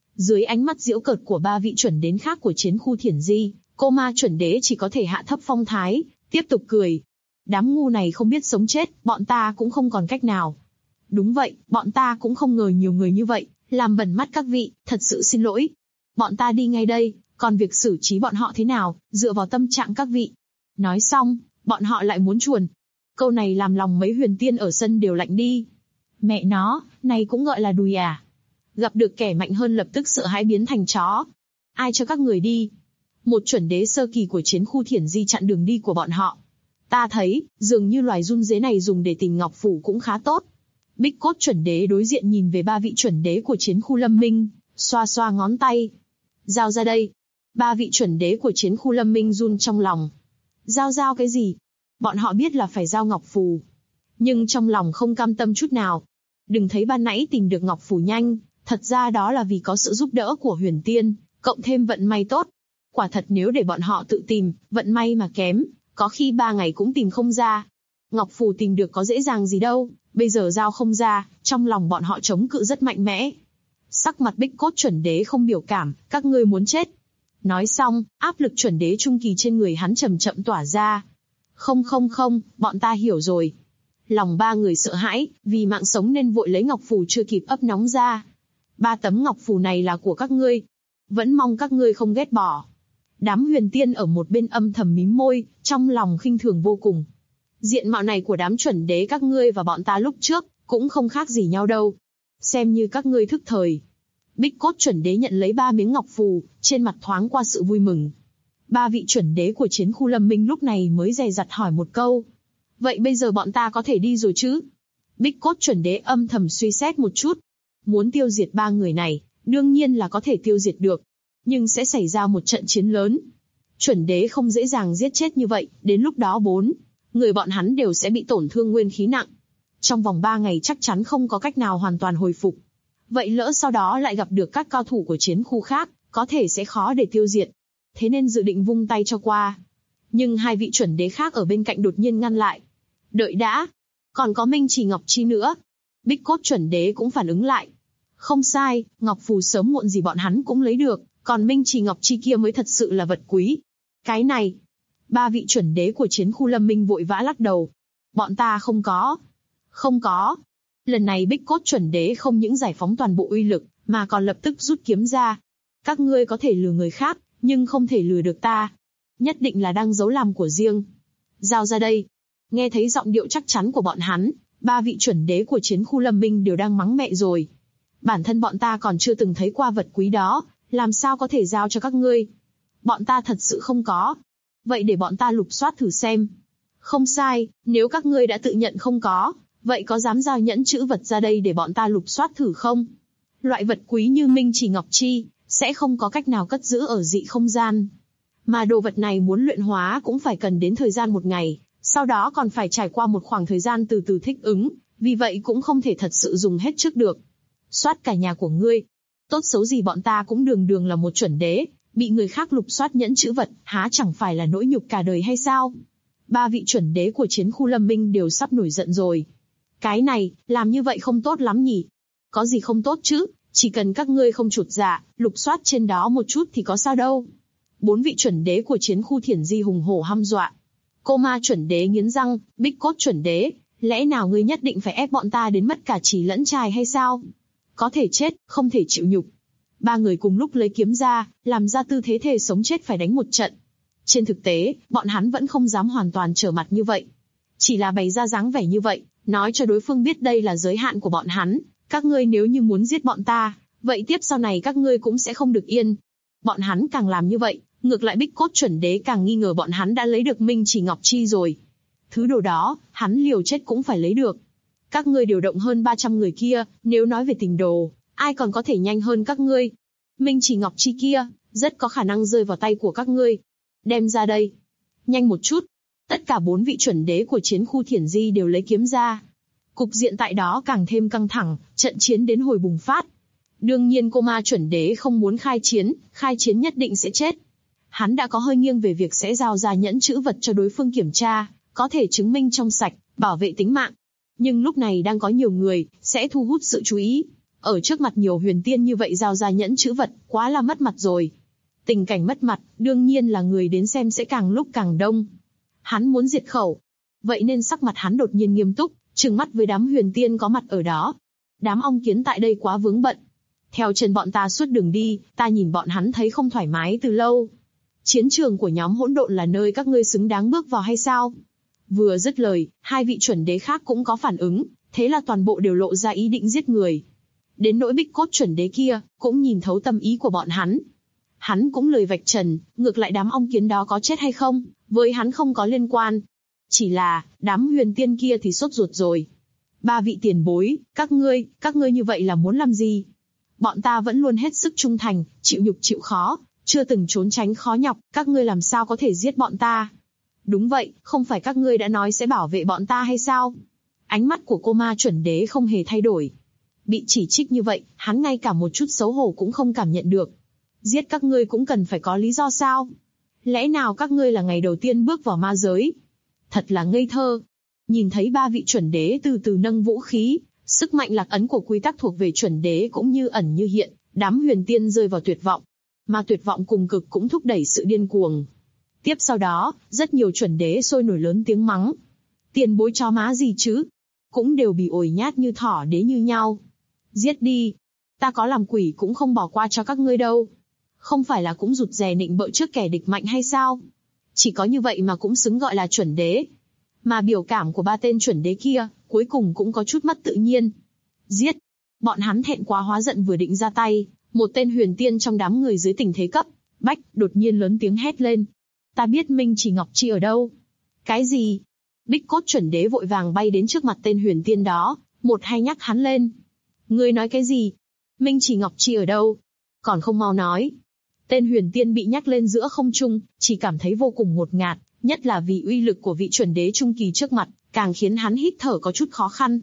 Dưới ánh mắt giễu cợt của ba vị chuẩn đế khác của chiến khu Thiển Di, cô ma chuẩn đế chỉ có thể hạ thấp phong thái, tiếp tục cười. Đám ngu này không biết sống chết, bọn ta cũng không còn cách nào. Đúng vậy, bọn ta cũng không ngờ nhiều người như vậy, làm bẩn mắt các vị, thật sự xin lỗi. Bọn ta đi ngay đây, còn việc xử trí bọn họ thế nào, dựa vào tâm trạng các vị. Nói xong, bọn họ lại muốn chuồn. Câu này làm lòng mấy huyền tiên ở sân đều lạnh đi. Mẹ nó, này cũng gọi là đùi à? Gặp được kẻ mạnh hơn lập tức sợ hãi biến thành chó. Ai cho các người đi? Một chuẩn đế sơ kỳ của chiến khu Thiển Di chặn đường đi của bọn họ. Ta thấy, dường như loài run dế này dùng để tìm ngọc phù cũng khá tốt. Bích cốt chuẩn đế đối diện nhìn về ba vị chuẩn đế của chiến khu Lâm Minh, xoa xoa ngón tay. Giao ra đây. Ba vị chuẩn đế của chiến khu Lâm Minh run trong lòng. Giao cái gì? Bọn họ biết là phải giao ngọc phù, nhưng trong lòng không cam tâm chút nào. Đừng thấy ban nãy tìm được ngọc phù nhanh, thật ra đó là vì có sự giúp đỡ của huyền tiên, cộng thêm vận may tốt. Quả thật nếu để bọn họ tự tìm, vận may mà kém, có khi 3 ngày cũng tìm không ra. Ngọc phù tìm được có dễ dàng gì đâu, bây giờ giao không ra, trong lòng bọn họ chống cự rất mạnh mẽ. Sắc mặt Bích cốt chuẩn đế không biểu cảm, các ngươi muốn chết. Nói xong, áp lực chuẩn đế trung kỳ trên người hắn chậm chậm tỏa ra. Không, bọn ta hiểu rồi. Lòng ba người sợ hãi, vì mạng sống nên vội lấy ngọc phù chưa kịp ấp nóng ra. 3 tấm ngọc phù này là của các ngươi. Vẫn mong các ngươi không ghét bỏ. Đám huyền tiên ở một bên âm thầm mím môi, trong lòng khinh thường vô cùng. Diện mạo này của đám chuẩn đế các ngươi và bọn ta lúc trước, cũng không khác gì nhau đâu. Xem như các ngươi thức thời. Bích cốt chuẩn đế nhận lấy 3 miếng ngọc phù, trên mặt thoáng qua sự vui mừng. 3 vị chuẩn đế của chiến khu Lâm Minh lúc này mới dè dặt hỏi một câu. Vậy bây giờ bọn ta có thể đi rồi chứ? Bích cốt chuẩn đế âm thầm suy xét một chút. Muốn tiêu diệt 3 người này, đương nhiên là có thể tiêu diệt được. Nhưng sẽ xảy ra một trận chiến lớn. Chuẩn đế không dễ dàng giết chết như vậy, đến lúc đó 4 người bọn hắn đều sẽ bị tổn thương nguyên khí nặng. Trong vòng 3 ngày chắc chắn không có cách nào hoàn toàn hồi phục. Vậy lỡ sau đó lại gặp được các cao thủ của chiến khu khác, có thể sẽ khó để tiêu diệt. Thế nên dự định vung tay cho qua. Nhưng 2 vị chuẩn đế khác ở bên cạnh đột nhiên ngăn lại. Đợi đã, còn có Minh Chỉ Ngọc Chi nữa. Bích cốt chuẩn đế cũng phản ứng lại. Không sai, ngọc phù sớm muộn gì bọn hắn cũng lấy được, còn Minh Chỉ Ngọc Chi kia mới thật sự là vật quý. Cái này, 3 vị chuẩn đế của chiến khu Lâm Minh vội vã lắc đầu. Bọn ta không có. Không có. Lần này Bích cốt chuẩn đế không những giải phóng toàn bộ uy lực, mà còn lập tức rút kiếm ra. Các ngươi có thể lừa người khác, nhưng không thể lừa được ta. Nhất định là đang giấu làm của riêng. Giao ra đây. Nghe thấy giọng điệu chắc chắn của bọn hắn, 3 vị chuẩn đế của chiến khu Lâm Minh đều đang mắng mẹ rồi. Bản thân bọn ta còn chưa từng thấy qua vật quý đó, làm sao có thể giao cho các ngươi? Bọn ta thật sự không có. Vậy để bọn ta lục soát thử xem. Không sai, nếu các ngươi đã tự nhận không có, vậy có dám giao nhẫn chữ vật ra đây để bọn ta lục soát thử không? Loại vật quý như Minh Chỉ Ngọc Chi, sẽ không có cách nào cất giữ ở dị không gian. Mà đồ vật này muốn luyện hóa cũng phải cần đến thời gian 1 ngày, sau đó còn phải trải qua một khoảng thời gian từ từ thích ứng, vì vậy cũng không thể thật sự dùng hết trước được. Soát cả nhà của ngươi. Tốt xấu gì bọn ta cũng đường đường là một chuẩn đế, bị người khác lục soát nhẫn chữ vật, há chẳng phải là nỗi nhục cả đời hay sao? 3 vị chuẩn đế của chiến khu Lâm Minh đều sắp nổi giận rồi. Cái này, làm như vậy không tốt lắm nhỉ? Có gì không tốt chứ, chỉ cần các ngươi không chột dạ, lục soát trên đó một chút thì có sao đâu. 4 vị chuẩn đế của chiến khu Thiển Di hùng hổ hăm dọa. Cô ma chuẩn đế nghiến răng, Bích cốt chuẩn đế, lẽ nào ngươi nhất định phải ép bọn ta đến mất cả chỉ lẫn trai hay sao? Có thể chết, không thể chịu nhục. 3 người cùng lúc lấy kiếm ra, làm ra tư thế thề sống chết phải đánh một trận. Trên thực tế, bọn hắn vẫn không dám hoàn toàn trở mặt như vậy. Chỉ là bày ra dáng vẻ như vậy, nói cho đối phương biết đây là giới hạn của bọn hắn. Các ngươi nếu như muốn giết bọn ta, vậy tiếp sau này các ngươi cũng sẽ không được yên. Bọn hắn càng làm như vậy, ngược lại Bích cốt chuẩn đế càng nghi ngờ bọn hắn đã lấy được Minh Chỉ Ngọc Chi rồi. Thứ đồ đó, hắn liều chết cũng phải lấy được. Các ngươi điều động hơn 300 người kia, nếu nói về tình đồ, ai còn có thể nhanh hơn các ngươi? Minh Chỉ Ngọc Chi kia, rất có khả năng rơi vào tay của các ngươi. Đem ra đây. Nhanh một chút. Tất cả 4 vị chuẩn đế của chiến khu Thiển Di đều lấy kiếm ra. Cục diện tại đó càng thêm căng thẳng, trận chiến đến hồi bùng phát. Đương nhiên cô ma chuẩn đế không muốn khai chiến nhất định sẽ chết. Hắn đã có hơi nghiêng về việc sẽ giao ra nhẫn chữ vật cho đối phương kiểm tra, có thể chứng minh trong sạch, bảo vệ tính mạng. Nhưng lúc này đang có nhiều người, sẽ thu hút sự chú ý. Ở trước mặt nhiều huyền tiên như vậy giao ra nhẫn chữ vật, quá là mất mặt rồi. Tình cảnh mất mặt, đương nhiên là người đến xem sẽ càng lúc càng đông. Hắn muốn diệt khẩu. Vậy nên sắc mặt hắn đột nhiên nghiêm túc, trừng mắt với đám huyền tiên có mặt ở đó. Đám ong kiến tại đây quá vướng bận. Theo chân bọn ta suốt đường đi, ta nhìn bọn hắn thấy không thoải mái từ lâu. Chiến trường của nhóm hỗn độn là nơi các ngươi xứng đáng bước vào hay sao? Vừa dứt lời, hai vị chuẩn đế khác cũng có phản ứng, thế là toàn bộ đều lộ ra ý định giết người. Đến nỗi Bích Cốt chuẩn đế kia, cũng nhìn thấu tâm ý của bọn hắn. Hắn cũng lời vạch trần, ngược lại đám ong kiến đó có chết hay không, với hắn không có liên quan. Chỉ là, đám huyền tiên kia thì sốt ruột rồi. Ba vị tiền bối, các ngươi như vậy là muốn làm gì? Bọn ta vẫn luôn hết sức trung thành, chịu nhục chịu khó, chưa từng trốn tránh khó nhọc, các ngươi làm sao có thể giết bọn ta? Đúng vậy, không phải các ngươi đã nói sẽ bảo vệ bọn ta hay sao? Ánh mắt của cô ma chuẩn đế không hề thay đổi. Bị chỉ trích như vậy, hắn ngay cả một chút xấu hổ cũng không cảm nhận được. Giết các ngươi cũng cần phải có lý do sao? Lẽ nào các ngươi là ngày đầu tiên bước vào ma giới? Thật là ngây thơ. Nhìn thấy ba vị chuẩn đế từ từ nâng vũ khí, sức mạnh lạc ấn của quy tắc thuộc về chuẩn đế cũng như ẩn như hiện, đám huyền tiên rơi vào tuyệt vọng. Mà tuyệt vọng cùng cực cũng thúc đẩy sự điên cuồng. Tiếp sau đó, rất nhiều chuẩn đế sôi nổi lớn tiếng mắng. Tiền bối chó má gì chứ? Cũng đều bị ổi nhát như thỏ đế như nhau. Giết đi. Ta có làm quỷ cũng không bỏ qua cho các ngươi đâu. Không phải là cũng rụt rè nịnh bợ trước kẻ địch mạnh hay sao? Chỉ có như vậy mà cũng xứng gọi là chuẩn đế. Mà biểu cảm của ba tên chuẩn đế kia, cuối cùng cũng có chút mất tự nhiên. Giết! Bọn hắn thẹn quá hóa giận vừa định ra tay, một tên huyền tiên trong đám người dưới tình thế cấp bách đột nhiên lớn tiếng hét lên. Ta biết Minh Chỉ Ngọc Chi ở đâu? Cái gì? Bích Cốt chuẩn đế vội vàng bay đến trước mặt tên huyền tiên đó, một hai nhắc hắn lên. Ngươi nói cái gì? Minh Chỉ Ngọc Chi ở đâu? Còn không mau nói. Tên huyền tiên bị nhắc lên giữa không trung, chỉ cảm thấy vô cùng ngột ngạt, nhất là vì uy lực của vị chuẩn đế trung kỳ trước mặt, càng khiến hắn hít thở có chút khó khăn.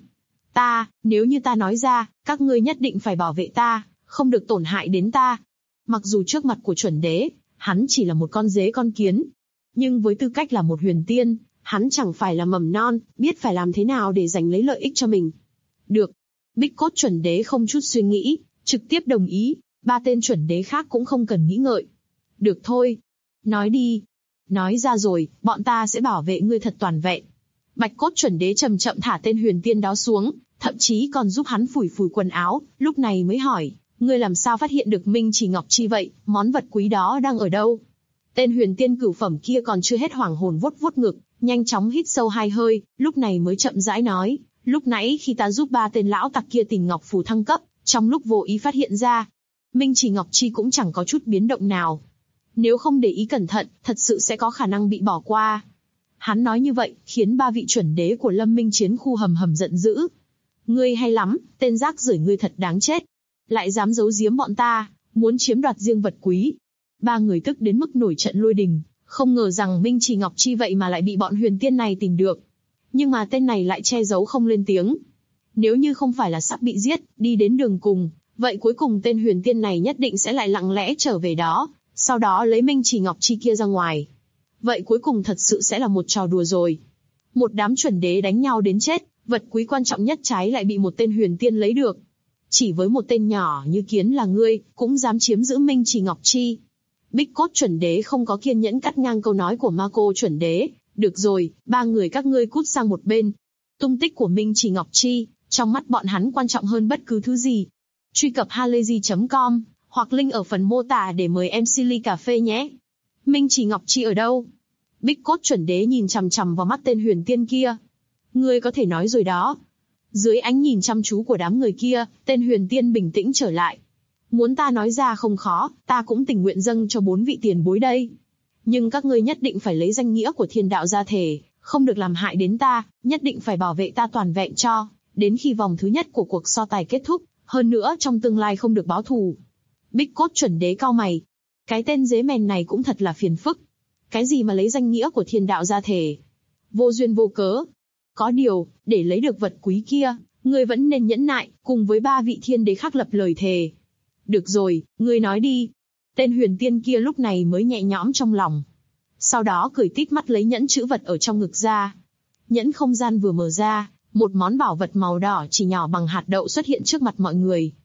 Nếu như ta nói ra, các ngươi nhất định phải bảo vệ ta, không được tổn hại đến ta. Mặc dù trước mặt của chuẩn đế, hắn chỉ là một con dế con kiến. Nhưng với tư cách là một huyền tiên, hắn chẳng phải là mầm non, biết phải làm thế nào để giành lấy lợi ích cho mình. Được. Bích Cốt chuẩn đế không chút suy nghĩ, trực tiếp đồng ý, ba tên chuẩn đế khác cũng không cần nghĩ ngợi. Được thôi. Nói đi. Nói ra rồi, bọn ta sẽ bảo vệ ngươi thật toàn vẹn. Bạch Cốt chuẩn đế chậm chậm thả tên huyền tiên đó xuống, thậm chí còn giúp hắn phủi phủi quần áo, lúc này mới hỏi, ngươi làm sao phát hiện được Minh Chỉ Ngọc Chi vậy, món vật quý đó đang ở đâu? Tên huyền tiên cửu phẩm kia còn chưa hết hoảng hồn vuốt vuốt ngực, nhanh chóng hít sâu hai hơi, lúc này mới chậm rãi nói, lúc nãy khi ta giúp ba tên lão tặc kia tìm ngọc phù thăng cấp, trong lúc vô ý phát hiện ra, Minh Chỉ Ngọc Chi cũng chẳng có chút biến động nào. Nếu không để ý cẩn thận, thật sự sẽ có khả năng bị bỏ qua. Hắn nói như vậy, khiến ba vị chuẩn đế của Lâm Minh chiến khu hầm hầm giận dữ. Ngươi hay lắm, tên rác rưởi ngươi thật đáng chết. Lại dám giấu giếm bọn ta, muốn chiếm đoạt riêng vật quý. Ba người tức đến mức nổi trận lôi đình, không ngờ rằng Minh Chỉ Ngọc Chi vậy mà lại bị bọn huyền tiên này tìm được. Nhưng mà tên này lại che giấu không lên tiếng. Nếu như không phải là sắp bị giết, đi đến đường cùng, vậy cuối cùng tên huyền tiên này nhất định sẽ lại lặng lẽ trở về đó, sau đó lấy Minh Chỉ Ngọc Chi kia ra ngoài. Vậy cuối cùng thật sự sẽ là một trò đùa rồi. Một đám chuẩn đế đánh nhau đến chết, vật quý quan trọng nhất trái lại bị một tên huyền tiên lấy được. Chỉ với một tên nhỏ như kiến là ngươi, cũng dám chiếm giữ Minh Chỉ Ngọc Chi. Bích Cốt chuẩn đế không có kiên nhẫn cắt ngang câu nói của Ma Cô chuẩn đế. Được rồi, ba người các ngươi cút sang một bên. Tung tích của Minh Chỉ Ngọc Chi, trong mắt bọn hắn quan trọng hơn bất cứ thứ gì. Truy cập halayzi.com, hoặc link ở phần mô tả để mời MC ly cà phê nhé. Minh Chỉ Ngọc Chi ở đâu? Bích Cốt chuẩn đế nhìn chằm chằm vào mắt tên huyền tiên kia. Ngươi có thể nói rồi đó. Dưới ánh nhìn chăm chú của đám người kia, tên huyền tiên bình tĩnh trở lại. Muốn ta nói ra không khó, ta cũng tình nguyện dâng cho 4 vị tiền bối đây. Nhưng các ngươi nhất định phải lấy danh nghĩa của thiên đạo ra thể, không được làm hại đến ta, nhất định phải bảo vệ ta toàn vẹn cho, đến khi vòng thứ nhất của cuộc so tài kết thúc, hơn nữa trong tương lai không được báo thù. Bích Cốt chuẩn đế cau mày. Cái tên dế mèn này cũng thật là phiền phức. Cái gì mà lấy danh nghĩa của thiên đạo ra thể? Vô duyên vô cớ. Có điều, để lấy được vật quý kia, ngươi vẫn nên nhẫn nại, cùng với 3 vị thiên đế khác lập lời thề. Được rồi, ngươi nói đi. Tên huyền tiên kia lúc này mới nhẹ nhõm trong lòng. Sau đó cười tít mắt lấy nhẫn chữ vật ở trong ngực ra. Nhẫn không gian vừa mở ra, một món bảo vật màu đỏ chỉ nhỏ bằng hạt đậu xuất hiện trước mặt mọi người.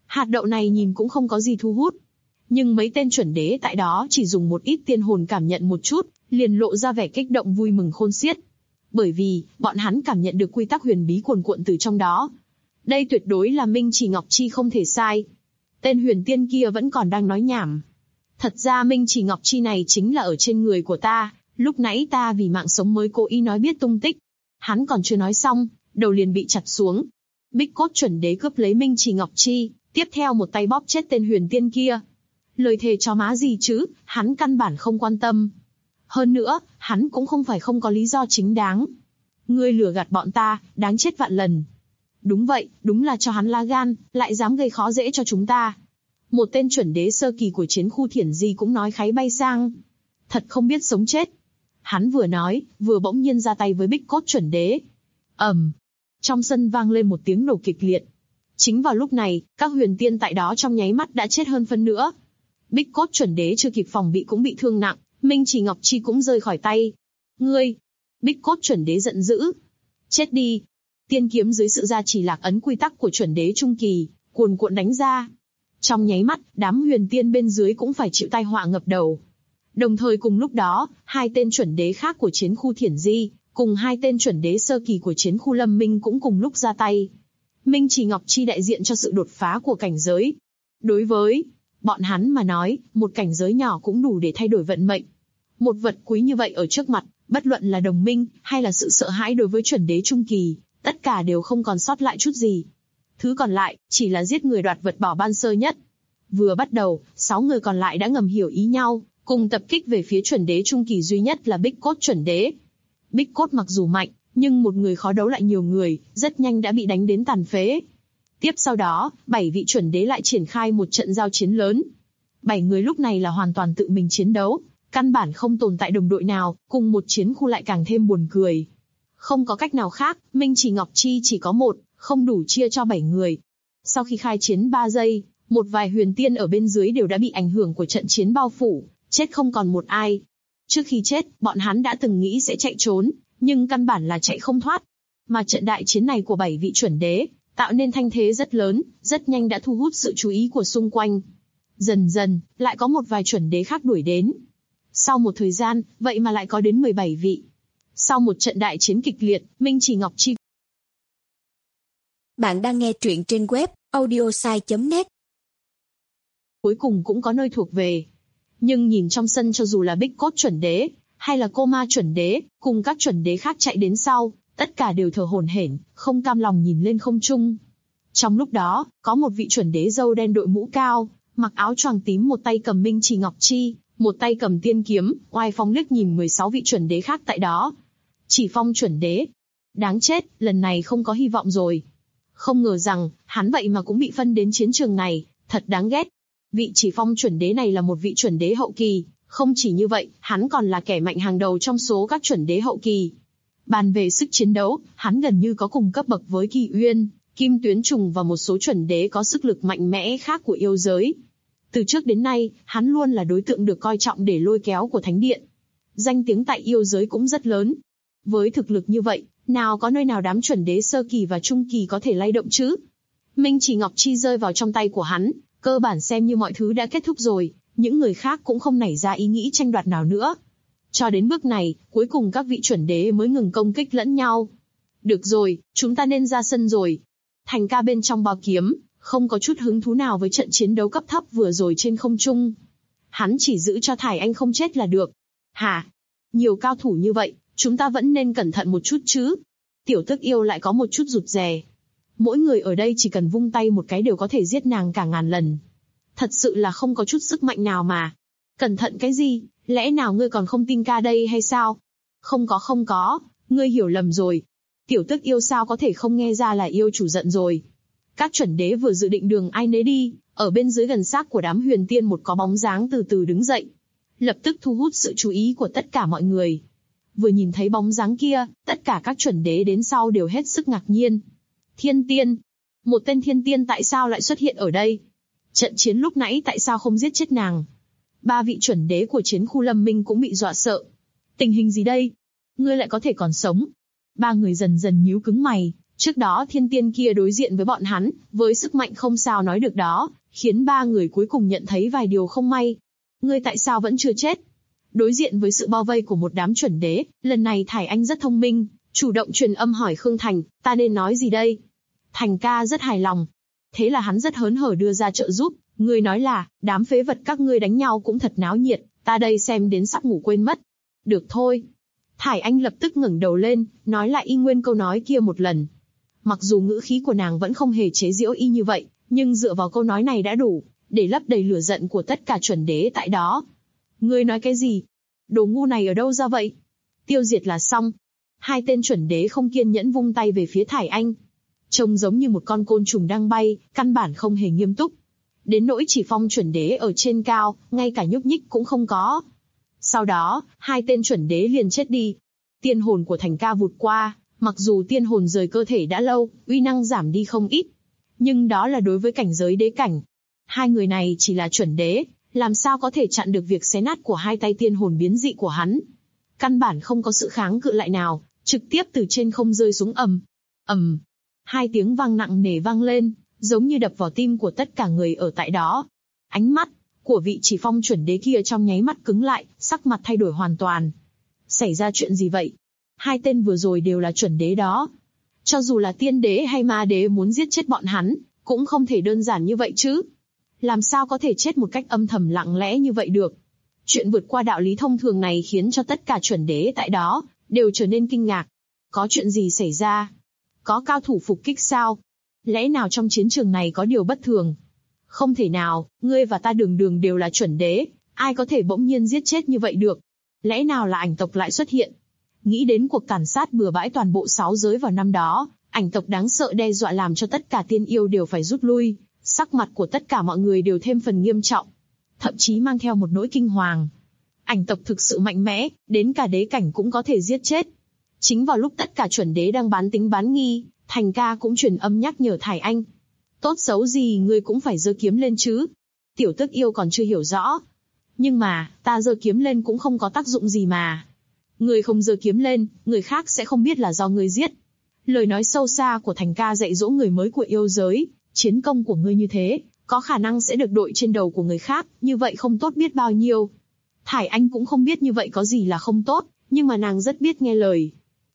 Hạt đậu này nhìn cũng không có gì thu hút. Nhưng mấy tên chuẩn đế tại đó chỉ dùng một ít tiên hồn cảm nhận một chút, liền lộ ra vẻ kích động vui mừng khôn xiết. Bởi vì, bọn hắn cảm nhận được quy tắc huyền bí cuồn cuộn từ trong đó. Đây tuyệt đối là Minh Chỉ Ngọc Chi không thể sai. Tên huyền tiên kia vẫn còn đang nói nhảm. Thật ra Minh Chỉ Ngọc Chi này chính là ở trên người của ta, lúc nãy ta vì mạng sống mới cố ý nói biết tung tích. Hắn còn chưa nói xong, đầu liền bị chặt xuống. Bích Cốt chuẩn đế cướp lấy Minh Chỉ Ngọc Chi, tiếp theo một tay bóp chết tên huyền tiên kia. Lời thề chó má gì chứ, hắn căn bản không quan tâm. Hơn nữa, hắn cũng không phải không có lý do chính đáng. Ngươi lừa gạt bọn ta, đáng chết vạn lần. Đúng vậy, đúng là cho hắn lá gan, lại dám gây khó dễ cho chúng ta. Một tên chuẩn đế sơ kỳ của chiến khu Thiển Di cũng nói kháy bay sang. Thật không biết sống chết. Hắn vừa nói, vừa bỗng nhiên ra tay với Bích Cốt chuẩn đế. Trong sân vang lên một tiếng nổ kịch liệt. Chính vào lúc này, các huyền tiên tại đó trong nháy mắt đã chết hơn phân nửa. Bích Cốt chuẩn đế chưa kịp phòng bị cũng bị thương nặng, Minh Chỉ Ngọc Chi cũng rơi khỏi tay. Ngươi! Bích Cốt chuẩn đế giận dữ. Chết đi! Tiên kiếm dưới sự gia trì lạc ấn quy tắc của chuẩn đế trung kỳ, cuồn cuộn đánh ra. Trong nháy mắt, đám huyền tiên bên dưới cũng phải chịu tai họa ngập đầu. Đồng thời cùng lúc đó, hai tên chuẩn đế khác của chiến khu Thiển Di, cùng hai tên chuẩn đế sơ kỳ của chiến khu Lâm Minh cũng cùng lúc ra tay. Minh Chỉ Ngọc Chi đại diện cho sự đột phá của cảnh giới. Đối với bọn hắn mà nói, một cảnh giới nhỏ cũng đủ để thay đổi vận mệnh. Một vật quý như vậy ở trước mặt, bất luận là đồng minh, hay là sự sợ hãi đối với chuẩn đế trung kỳ, tất cả đều không còn sót lại chút gì. Thứ còn lại, chỉ là giết người đoạt vật bảo ban sơ nhất. Vừa bắt đầu, 6 người còn lại đã ngầm hiểu ý nhau, cùng tập kích về phía chuẩn đế trung kỳ duy nhất là Bích Cốt chuẩn đế. Bích Cốt mặc dù mạnh, nhưng một người khó đấu lại nhiều người, rất nhanh đã bị đánh đến tàn phế. Tiếp sau đó, 7 vị chuẩn đế lại triển khai một trận giao chiến lớn. 7 người lúc này là hoàn toàn tự mình chiến đấu, căn bản không tồn tại đồng đội nào, cùng một chiến khu lại càng thêm buồn cười. Không có cách nào khác, Minh Chỉ Ngọc Chi chỉ có một, không đủ chia cho 7 người. Sau khi khai chiến 3 giây, một vài huyền tiên ở bên dưới đều đã bị ảnh hưởng của trận chiến bao phủ, chết không còn một ai. Trước khi chết, bọn hắn đã từng nghĩ sẽ chạy trốn, nhưng căn bản là chạy không thoát. Mà trận đại chiến này của 7 vị chuẩn đế, tạo nên thanh thế rất lớn, rất nhanh đã thu hút sự chú ý của xung quanh. Dần dần, lại có một vài chuẩn đế khác đuổi đến. Sau một thời gian, vậy mà lại có đến 17 vị. Sau một trận đại chiến kịch liệt, Minh Chỉ Ngọc Chi. Bạn đang nghe truyện trên web audiosai.net. Cuối cùng cũng có nơi thuộc về. Nhưng nhìn trong sân cho dù là Bích Cốt chuẩn đế, hay là Cô Ma chuẩn đế, cùng các chuẩn đế khác chạy đến sau, tất cả đều thở hổn hển, không cam lòng nhìn lên không trung. Trong lúc đó, có một vị chuẩn đế râu đen đội mũ cao, mặc áo choàng tím một tay cầm Minh Chỉ Ngọc Chi, một tay cầm tiên kiếm, oai phong liếc nhìn 16 vị chuẩn đế khác tại đó. Chỉ Phong chuẩn đế. Đáng chết, lần này không có hy vọng rồi. Không ngờ rằng, hắn vậy mà cũng bị phân đến chiến trường này, thật đáng ghét. Vị Chỉ Phong chuẩn đế này là một vị chuẩn đế hậu kỳ, không chỉ như vậy, hắn còn là kẻ mạnh hàng đầu trong số các chuẩn đế hậu kỳ. Bàn về sức chiến đấu, hắn gần như có cùng cấp bậc với Kỳ Uyên, Kim Tuyến Trùng và một số chuẩn đế có sức lực mạnh mẽ khác của yêu giới. Từ trước đến nay, hắn luôn là đối tượng được coi trọng để lôi kéo của Thánh Điện. Danh tiếng tại yêu giới cũng rất lớn. Với thực lực như vậy, nào có nơi nào đám chuẩn đế sơ kỳ và trung kỳ có thể lay động chứ? Minh Chỉ Ngọc Chi rơi vào trong tay của hắn, cơ bản xem như mọi thứ đã kết thúc rồi, những người khác cũng không nảy ra ý nghĩ tranh đoạt nào nữa. Cho đến bước này, cuối cùng các vị chuẩn đế mới ngừng công kích lẫn nhau. Được rồi, chúng ta nên ra sân rồi. Thành Ca bên trong bao kiếm, không có chút hứng thú nào với trận chiến đấu cấp thấp vừa rồi trên không trung. Hắn chỉ giữ cho Thải Anh không chết là được. Hả? Nhiều cao thủ như vậy, chúng ta vẫn nên cẩn thận một chút chứ. Tiểu Tức Yêu lại có một chút rụt rè. Mỗi người ở đây chỉ cần vung tay một cái đều có thể giết nàng cả ngàn lần. Thật sự là không có chút sức mạnh nào mà. Cẩn thận cái gì, lẽ nào ngươi còn không tin ca đây hay sao? Không có, ngươi hiểu lầm rồi. Tiểu Tức Yêu sao có thể không nghe ra là yêu chủ giận rồi. Các chuẩn đế vừa dự định đường ai nấy đi, ở bên dưới gần xác của đám huyền tiên một có bóng dáng từ từ đứng dậy. Lập tức thu hút sự chú ý của tất cả mọi người. Vừa nhìn thấy bóng dáng kia, tất cả các chuẩn đế đến sau đều hết sức ngạc nhiên. Thiên tiên. Một tên thiên tiên tại sao lại xuất hiện ở đây? Trận chiến lúc nãy tại sao không giết chết nàng? 3 vị chuẩn đế của chiến khu Lâm Minh cũng bị dọa sợ. Tình hình gì đây? Ngươi lại có thể còn sống? 3 người dần dần nhíu cứng mày, Trước đó thiên tiên kia đối diện với bọn hắn, với sức mạnh không sao nói được đó, khiến ba người cuối cùng nhận thấy vài điều không may. Ngươi tại sao vẫn chưa chết? Đối diện với sự bao vây của một đám chuẩn đế, lần này Thải Anh rất thông minh, chủ động truyền âm hỏi Khương Thành, ta nên nói gì đây? Thành ca rất hài lòng. Thế là hắn rất hớn hở đưa ra trợ giúp, ngươi nói là, đám phế vật các ngươi đánh nhau cũng thật náo nhiệt, ta đây xem đến sắp ngủ quên mất. Được thôi. Thải Anh lập tức ngẩng đầu lên, nói lại y nguyên câu nói kia một lần. Mặc dù ngữ khí của nàng vẫn không hề chế giễu y như vậy, nhưng dựa vào câu nói này đã đủ, để lấp đầy lửa giận của tất cả chuẩn đế tại đó. Ngươi nói cái gì? Đồ ngu này ở đâu ra vậy? Tiêu diệt là xong. Hai tên chuẩn đế không kiên nhẫn vung tay về phía Thải Anh. Trông giống như một con côn trùng đang bay, căn bản không hề nghiêm túc. Đến nỗi Chỉ Phong chuẩn đế ở trên cao, ngay cả nhúc nhích cũng không có. Sau đó, hai tên chuẩn đế liền chết đi. Tiên hồn của Thành ca vụt qua, mặc dù tiên hồn rời cơ thể đã lâu, uy năng giảm đi không ít. Nhưng đó là đối với cảnh giới đế cảnh. Hai người này chỉ là chuẩn đế, làm sao có thể chặn được việc xé nát của hai tay tiên hồn biến dị của hắn. Căn bản không có sự kháng cự lại nào, trực tiếp từ trên không rơi xuống ầm. Ầm. Hai tiếng vang nặng nề vang lên, giống như đập vào tim của tất cả người ở tại đó. Ánh mắt của vị Chỉ Phong chuẩn đế kia trong nháy mắt cứng lại, sắc mặt thay đổi hoàn toàn. Xảy ra chuyện gì vậy? Hai tên vừa rồi đều là chuẩn đế đó. Cho dù là tiên đế hay ma đế muốn giết chết bọn hắn, cũng không thể đơn giản như vậy chứ. Làm sao có thể chết một cách âm thầm lặng lẽ như vậy được? Chuyện vượt qua đạo lý thông thường này khiến cho tất cả chuẩn đế tại đó đều trở nên kinh ngạc. Có chuyện gì xảy ra? Có cao thủ phục kích sao? Lẽ nào trong chiến trường này có điều bất thường? Không thể nào, ngươi và ta đường đường đều là chuẩn đế, ai có thể bỗng nhiên giết chết như vậy được? Lẽ nào là ảnh tộc lại xuất hiện? Nghĩ đến cuộc tàn sát bừa bãi toàn bộ 6 giới vào năm đó, ảnh tộc đáng sợ đe dọa làm cho tất cả tiên yêu đều phải rút lui, sắc mặt của tất cả mọi người đều thêm phần nghiêm trọng, thậm chí mang theo một nỗi kinh hoàng. Ảnh tộc thực sự mạnh mẽ, đến cả đế cảnh cũng có thể giết chết. Chính vào lúc tất cả chuẩn đế đang bán tính bán nghi, Thành ca cũng truyền âm nhắc nhở Thải Anh. Tốt xấu gì ngươi cũng phải giơ kiếm lên chứ. Tiểu tức yêu còn chưa hiểu rõ. Nhưng mà, ta giơ kiếm lên cũng không có tác dụng gì mà. Ngươi không giơ kiếm lên, người khác sẽ không biết là do ngươi giết. Lời nói sâu xa của Thành ca dạy dỗ người mới của yêu giới, chiến công của ngươi như thế, có khả năng sẽ được đội trên đầu của người khác, như vậy không tốt biết bao nhiêu. Thải Anh cũng không biết như vậy có gì là không tốt, nhưng mà nàng rất biết nghe lời.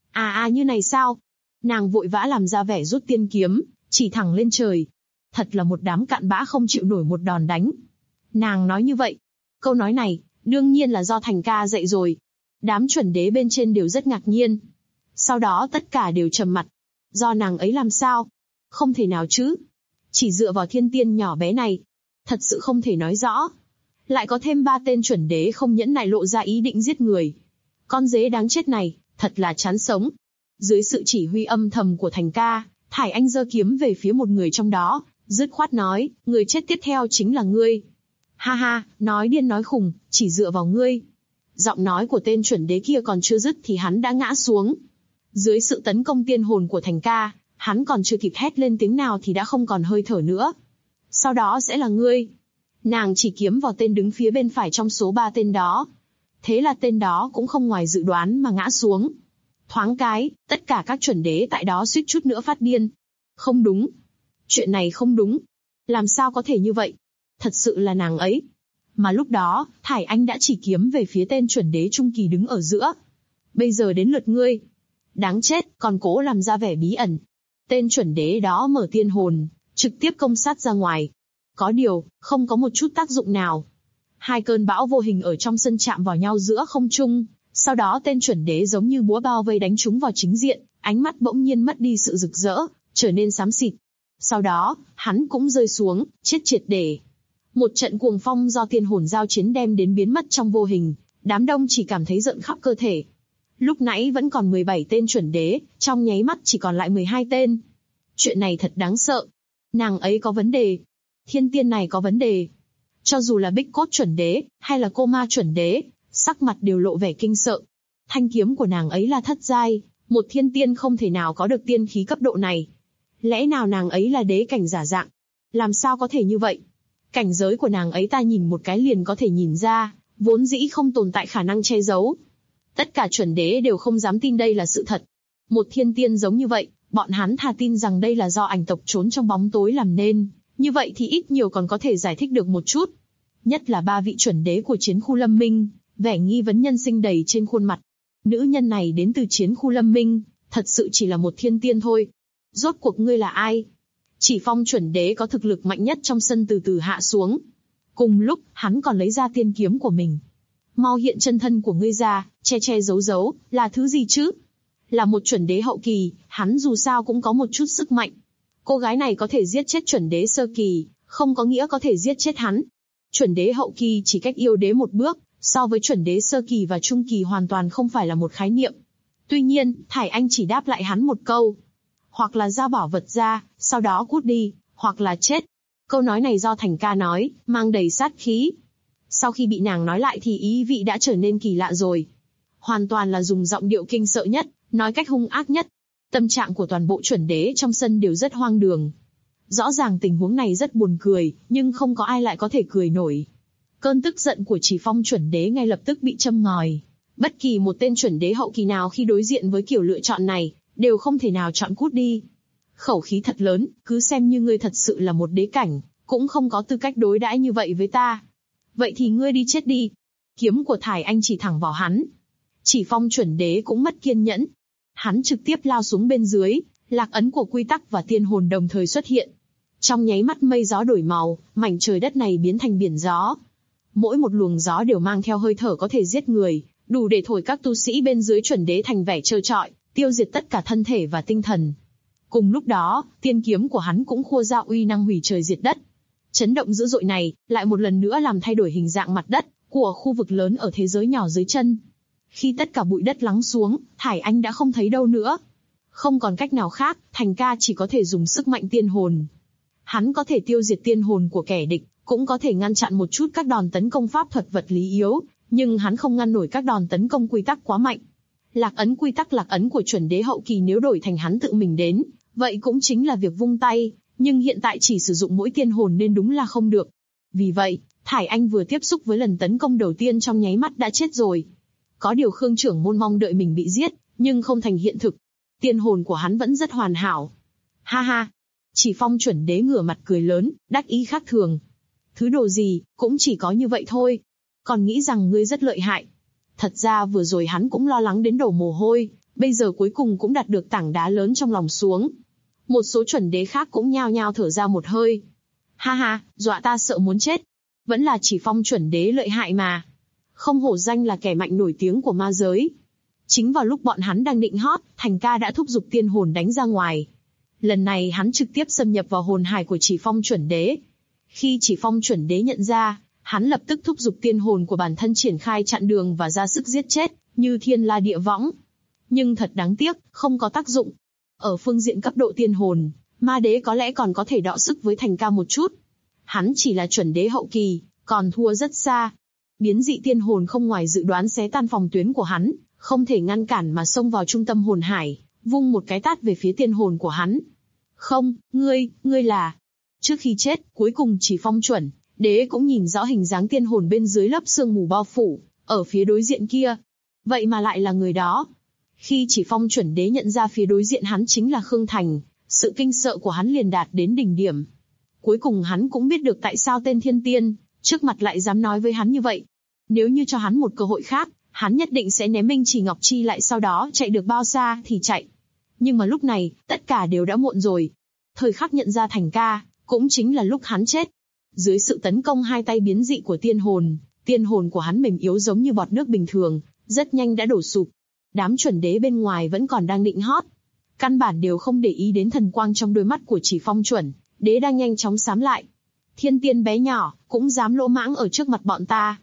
Như này sao? Nàng vội vã làm ra vẻ rút tiên kiếm, chỉ thẳng lên trời. Thật là một đám cặn bã không chịu nổi một đòn đánh. Nàng nói như vậy. Câu nói này, đương nhiên là do Thành ca dạy rồi. Đám chuẩn đế bên trên đều rất ngạc nhiên. Sau đó tất cả đều trầm mặt. Do nàng ấy làm sao? Không thể nào chứ. Chỉ dựa vào thiên tiên nhỏ bé này. Thật sự không thể nói rõ. Lại có thêm 3 tên chuẩn đế không nhẫn nại lộ ra ý định giết người. Con dế đáng chết này, thật là chán sống. Dưới sự chỉ huy âm thầm của Thành ca, Thải Anh giơ kiếm về phía một người trong đó, dứt khoát nói, người chết tiếp theo chính là ngươi. Ha ha, nói điên nói khùng, chỉ dựa vào ngươi. Giọng nói của tên chuẩn đế kia còn chưa dứt thì hắn đã ngã xuống. Dưới sự tấn công tiên hồn của Thành ca, hắn còn chưa kịp hét lên tiếng nào thì đã không còn hơi thở nữa. Sau đó sẽ là ngươi. Nàng chỉ kiếm vào tên đứng phía bên phải trong số 3 tên đó. Thế là tên đó cũng không ngoài dự đoán mà ngã xuống. Thoáng cái, tất cả các chuẩn đế tại đó suýt chút nữa phát điên. Không đúng. Chuyện này không đúng. Làm sao có thể như vậy? Thật sự là nàng ấy. Mà lúc đó, Thải Anh đã chỉ kiếm về phía tên chuẩn đế trung kỳ đứng ở giữa. Bây giờ đến lượt ngươi. Đáng chết, còn cố làm ra vẻ bí ẩn. Tên chuẩn đế đó mở tiên hồn, trực tiếp công sát ra ngoài. Có điều, không có một chút tác dụng nào. Hai cơn bão vô hình ở trong sân chạm vào nhau giữa không trung. Sau đó tên chuẩn đế giống như búa bao vây đánh trúng vào chính diện, ánh mắt bỗng nhiên mất đi sự rực rỡ, trở nên xám xịt. Sau đó, hắn cũng rơi xuống, chết triệt để. Một trận cuồng phong do tiên hồn giao chiến đem đến biến mất trong vô hình, đám đông chỉ cảm thấy giận khắp cơ thể. Lúc nãy vẫn còn 17 tên chuẩn đế, trong nháy mắt chỉ còn lại 12 tên. Chuyện này thật đáng sợ. Nàng ấy có vấn đề. Thiên tiên này có vấn đề. Cho dù là Bích Cốt chuẩn đế, hay là Cô Ma chuẩn đế, sắc mặt đều lộ vẻ kinh sợ. Thanh kiếm của nàng ấy là thất giai, một thiên tiên không thể nào có được tiên khí cấp độ này. Lẽ nào nàng ấy là đế cảnh giả dạng? Làm sao có thể như vậy? Cảnh giới của nàng ấy ta nhìn một cái liền có thể nhìn ra, vốn dĩ không tồn tại khả năng che giấu. Tất cả chuẩn đế đều không dám tin đây là sự thật. Một thiên tiên giống như vậy, Bọn hắn thà tin rằng đây là do ảnh tộc trốn trong bóng tối làm nên, như vậy thì ít nhiều còn có thể giải thích được một chút. Nhất là 3 vị chuẩn đế của chiến khu Lâm Minh, vẻ nghi vấn nhân sinh đầy trên khuôn mặt. Nữ nhân này đến từ chiến khu Lâm Minh, thật sự chỉ là một thiên tiên thôi. Rốt cuộc ngươi là ai? Chỉ Phong chuẩn đế có thực lực mạnh nhất trong sân từ từ hạ xuống. Cùng lúc, hắn còn lấy ra tiên kiếm của mình. Mau hiện chân thân của ngươi ra, che che giấu giấu, là thứ gì chứ? Là một chuẩn đế hậu kỳ, hắn dù sao cũng có một chút sức mạnh. Cô gái này có thể giết chết chuẩn đế sơ kỳ, không có nghĩa có thể giết chết hắn. Chuẩn đế hậu kỳ chỉ cách yêu đế một bước, so với chuẩn đế sơ kỳ và trung kỳ hoàn toàn không phải là một khái niệm. Tuy nhiên, Thải Anh chỉ đáp lại hắn một câu. Hoặc là giao bảo vật ra, sau đó cút đi, hoặc là chết. Câu nói này do Thành Ca nói, mang đầy sát khí. Sau khi bị nàng nói lại thì ý vị đã trở nên kỳ lạ rồi. Hoàn toàn là dùng giọng điệu kinh sợ nhất, nói cách hung ác nhất. Tâm trạng của toàn bộ chuẩn đế trong sân đều rất hoang đường. Rõ ràng tình huống này rất buồn cười, nhưng không có ai lại có thể cười nổi. Cơn tức giận của Chỉ Phong chuẩn đế ngay lập tức bị châm ngòi. Bất kỳ một tên chuẩn đế hậu kỳ nào khi đối diện với kiểu lựa chọn này, đều không thể nào chọn cút đi. Khẩu khí thật lớn, cứ xem như ngươi thật sự là một đế cảnh, cũng không có tư cách đối đãi như vậy với ta. Vậy thì ngươi đi chết đi. Kiếm của Thải Anh chỉ thẳng vào hắn. Chỉ Phong chuẩn đế cũng mất kiên nhẫn. Hắn trực tiếp lao xuống bên dưới, lạc ấn của quy tắc và tiên hồn đồng thời xuất hiện. Trong nháy mắt mây gió đổi màu, mảnh trời đất này biến thành biển gió. Mỗi một luồng gió đều mang theo hơi thở có thể giết người, đủ để thổi các tu sĩ bên dưới chuẩn đế thành vẻ trơ trọi, tiêu diệt tất cả thân thể và tinh thần. Cùng lúc đó, tiên kiếm của hắn cũng khua ra uy năng hủy trời diệt đất. Chấn động dữ dội này, lại một lần nữa làm thay đổi hình dạng mặt đất của khu vực lớn ở thế giới nhỏ dưới chân. Khi tất cả bụi đất lắng xuống, Thải Anh đã không thấy đâu nữa. Không còn cách nào khác, Thành Ca chỉ có thể dùng sức mạnh tiên hồn. Hắn có thể tiêu diệt tiên hồn của kẻ địch, cũng có thể ngăn chặn một chút các đòn tấn công pháp thuật vật lý yếu, nhưng hắn không ngăn nổi các đòn tấn công quy tắc quá mạnh. Lạc ấn quy tắc lạc ấn của chuẩn đế hậu kỳ nếu đổi thành hắn tự mình đến, vậy cũng chính là việc vung tay, nhưng hiện tại chỉ sử dụng mỗi tiên hồn nên đúng là không được. Vì vậy, Thải Anh vừa tiếp xúc với lần tấn công đầu tiên trong nháy mắt đã chết rồi. Có điều Khương trưởng môn mong đợi mình bị giết, nhưng không thành hiện thực. Tiên hồn của hắn vẫn rất hoàn hảo. Ha ha! Chỉ Phong chuẩn đế ngửa mặt cười lớn, đắc ý khác thường. Thứ đồ gì, cũng chỉ có như vậy thôi. Còn nghĩ rằng ngươi rất lợi hại. Thật ra vừa rồi hắn cũng lo lắng đến đổ mồ hôi, bây giờ cuối cùng cũng đặt được tảng đá lớn trong lòng xuống. Một số chuẩn đế khác cũng nhao nhao thở ra một hơi. Ha ha, dọa ta sợ muốn chết. Vẫn là Chỉ Phong chuẩn đế lợi hại mà. Không hổ danh là kẻ mạnh nổi tiếng của ma giới. Chính vào lúc bọn hắn đang định hót, Thành Ca đã thúc giục tiên hồn đánh ra ngoài. Lần này hắn trực tiếp xâm nhập vào hồn hải của Chỉ Phong chuẩn đế. Khi Chỉ Phong chuẩn đế nhận ra, hắn lập tức thúc giục tiên hồn của bản thân triển khai chặn đường và ra sức giết chết, như thiên la địa võng. Nhưng thật đáng tiếc, không có tác dụng. Ở phương diện cấp độ tiên hồn, ma đế có lẽ còn có thể đọ sức với Thành Ca một chút. Hắn chỉ là chuẩn đế hậu kỳ, còn thua rất xa. Biến dị tiên hồn không ngoài dự đoán xé tan phòng tuyến của hắn, không thể ngăn cản mà xông vào trung tâm hồn hải, vung một cái tát về phía tiên hồn của hắn. Không, ngươi là... Trước khi chết, cuối cùng Chỉ Phong chuẩn đế cũng nhìn rõ hình dáng tiên hồn bên dưới lớp sương mù bao phủ, ở phía đối diện kia. Vậy mà lại là người đó. Khi Chỉ Phong chuẩn đế nhận ra phía đối diện hắn chính là Khương Thành, sự kinh sợ của hắn liền đạt đến đỉnh điểm. Cuối cùng hắn cũng biết được tại sao tên thiên tiên trước mặt lại dám nói với hắn như vậy. Nếu như cho hắn một cơ hội khác, hắn nhất định sẽ ném Minh Chỉ Ngọc Chi lại, sau đó chạy được bao xa thì chạy. Nhưng mà lúc này, tất cả đều đã muộn rồi. Thời khắc nhận ra Thành Ca, cũng chính là lúc hắn chết. Dưới sự tấn công hai tay biến dị của tiên hồn của hắn mềm yếu giống như bọt nước bình thường, rất nhanh đã đổ sụp. Đám chuẩn đế bên ngoài vẫn còn đang định hót. Căn bản đều không để ý đến thần quang trong đôi mắt của Chỉ Phong chuẩn đế đang nhanh chóng xám lại. Thiên tiên bé nhỏ, cũng dám lỗ mãng ở trước mặt bọn ta.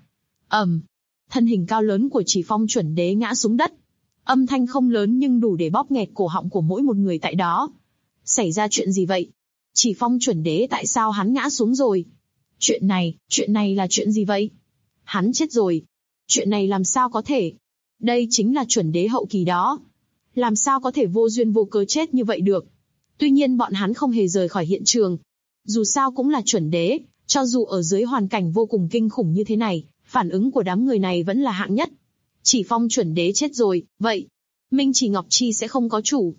Thân hình cao lớn của Chỉ Phong chuẩn đế ngã xuống đất. Âm thanh không lớn nhưng đủ để bóp nghẹt cổ họng của mỗi một người tại đó. Xảy ra chuyện gì vậy? Chỉ Phong chuẩn đế tại sao hắn ngã xuống rồi? Chuyện này là chuyện gì vậy? Hắn chết rồi. Chuyện này làm sao có thể? Đây chính là chuẩn đế hậu kỳ đó. Làm sao có thể vô duyên vô cớ chết như vậy được? Tuy nhiên bọn hắn không hề rời khỏi hiện trường. Dù sao cũng là chuẩn đế, cho dù ở dưới hoàn cảnh vô cùng kinh khủng như thế này, phản ứng của đám người này vẫn là hạng nhất. Chỉ Phong chuẩn đế chết rồi, vậy Minh Chỉ Ngọc Chi sẽ không có chủ.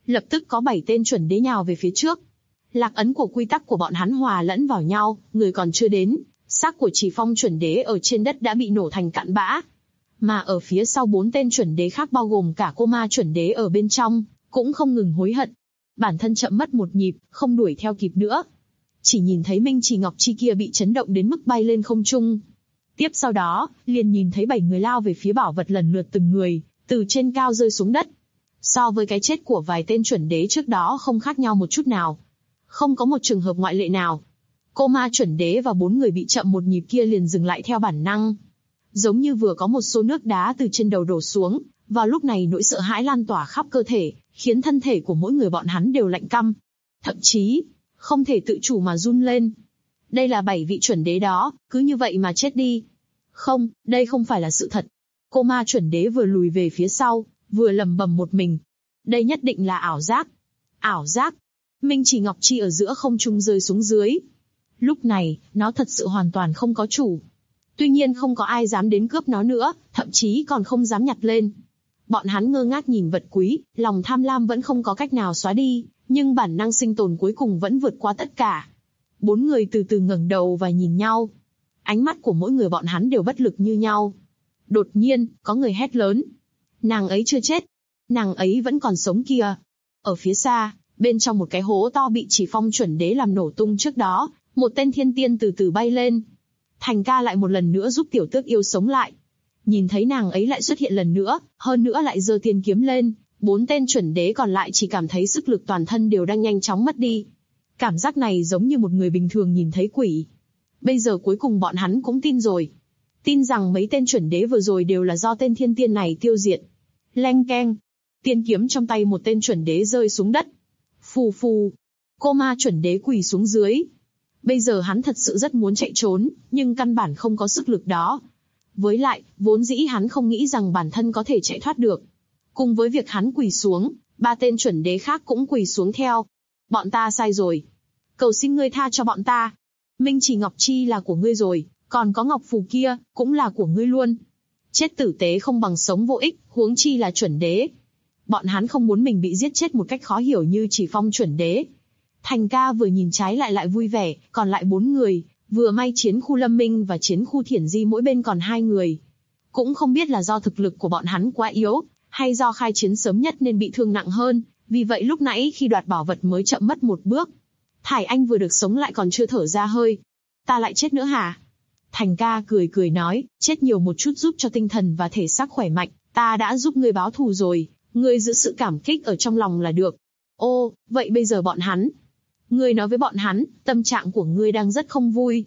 Lập tức có 7 tên chuẩn đế nhào về phía trước. Lạc ấn của quy tắc của bọn hắn hòa lẫn vào nhau, người còn chưa đến, xác của Chỉ Phong chuẩn đế ở trên đất đã bị nổ thành cặn bã. Mà ở phía sau 4 tên chuẩn đế khác bao gồm cả cô ma chuẩn đế ở bên trong, cũng không ngừng hối hận. Bản thân chậm mất một nhịp, không đuổi theo kịp nữa. Chỉ nhìn thấy Minh Chỉ Ngọc Chi kia bị chấn động đến mức bay lên không trung. Tiếp sau đó, liền nhìn thấy 7 người lao về phía bảo vật lần lượt từng người, từ trên cao rơi xuống đất. So với cái chết của vài tên chuẩn đế trước đó không khác nhau một chút nào. Không có một trường hợp ngoại lệ nào. Cô ma chuẩn đế và 4 người bị chậm một nhịp kia liền dừng lại theo bản năng. Giống như vừa có một xô nước đá từ trên đầu đổ xuống, vào lúc này nỗi sợ hãi lan tỏa khắp cơ thể, khiến thân thể của mỗi người bọn hắn đều lạnh căm. Thậm chí, không thể tự chủ mà run lên. Đây là 7 vị chuẩn đế đó, cứ như vậy mà chết đi. Không, đây không phải là sự thật. Cô ma chuẩn đế vừa lùi về phía sau, vừa lẩm bẩm một mình. Đây nhất định là ảo giác. Ảo giác. Minh Chỉ Ngọc Chi ở giữa không trung rơi xuống dưới. Lúc này, nó thật sự hoàn toàn không có chủ. Tuy nhiên không có ai dám đến cướp nó nữa, thậm chí còn không dám nhặt lên. Bọn hắn ngơ ngác nhìn vật quý, lòng tham lam vẫn không có cách nào xóa đi, nhưng bản năng sinh tồn cuối cùng vẫn vượt qua tất cả. 4 người từ từ ngẩng đầu và nhìn nhau. Ánh mắt của mỗi người bọn hắn đều bất lực như nhau. Đột nhiên, có người hét lớn. Nàng ấy chưa chết. Nàng ấy vẫn còn sống kìa. Ở phía xa, bên trong một cái hố to bị Chỉ Phong chuẩn đế làm nổ tung trước đó, một tên thiên tiên từ từ bay lên. Thành ca lại một lần nữa giúp tiểu tước yêu sống lại. Nhìn thấy nàng ấy lại xuất hiện lần nữa, hơn nữa lại giơ tiên kiếm lên, 4 tên chuẩn đế còn lại chỉ cảm thấy sức lực toàn thân đều đang nhanh chóng mất đi. Cảm giác này giống như một người bình thường nhìn thấy quỷ. Bây giờ cuối cùng bọn hắn cũng tin rồi. Tin rằng mấy tên chuẩn đế vừa rồi đều là do tên thiên tiên này tiêu diệt. Leng keng. Tiên kiếm trong tay một tên chuẩn đế rơi xuống đất. Phù phù. Cô ma chuẩn đế quỳ xuống dưới. Bây giờ hắn thật sự rất muốn chạy trốn, nhưng căn bản không có sức lực đó. Với lại, vốn dĩ hắn không nghĩ rằng bản thân có thể chạy thoát được. Cùng với việc hắn quỳ xuống, 3 tên chuẩn đế khác cũng quỳ xuống theo. Bọn ta sai rồi. Cầu xin ngươi tha cho bọn ta. Minh Chỉ Ngọc Chi là của ngươi rồi, còn có ngọc phù kia, cũng là của ngươi luôn. Chết tử tế không bằng sống vô ích, huống chi là chuẩn đế. Bọn hắn không muốn mình bị giết chết một cách khó hiểu như Chỉ Phong chuẩn đế. Thành ca vừa nhìn trái lại vui vẻ, còn lại 4 người, vừa may chiến khu Lâm Minh và chiến khu Thiển Di mỗi bên còn 2 người. Cũng không biết là do thực lực của bọn hắn quá yếu, hay do khai chiến sớm nhất nên bị thương nặng hơn, vì vậy lúc nãy khi đoạt bảo vật mới chậm mất một bước. Thải Anh vừa được sống lại còn chưa thở ra hơi. Ta lại chết nữa hả? Thành ca cười cười nói, chết nhiều một chút giúp cho tinh thần và thể xác khỏe mạnh, ta đã giúp ngươi báo thù rồi, ngươi giữ sự cảm kích ở trong lòng là được. Ô, vậy bây giờ bọn hắn? Ngươi nói với bọn hắn, tâm trạng của ngươi đang rất không vui.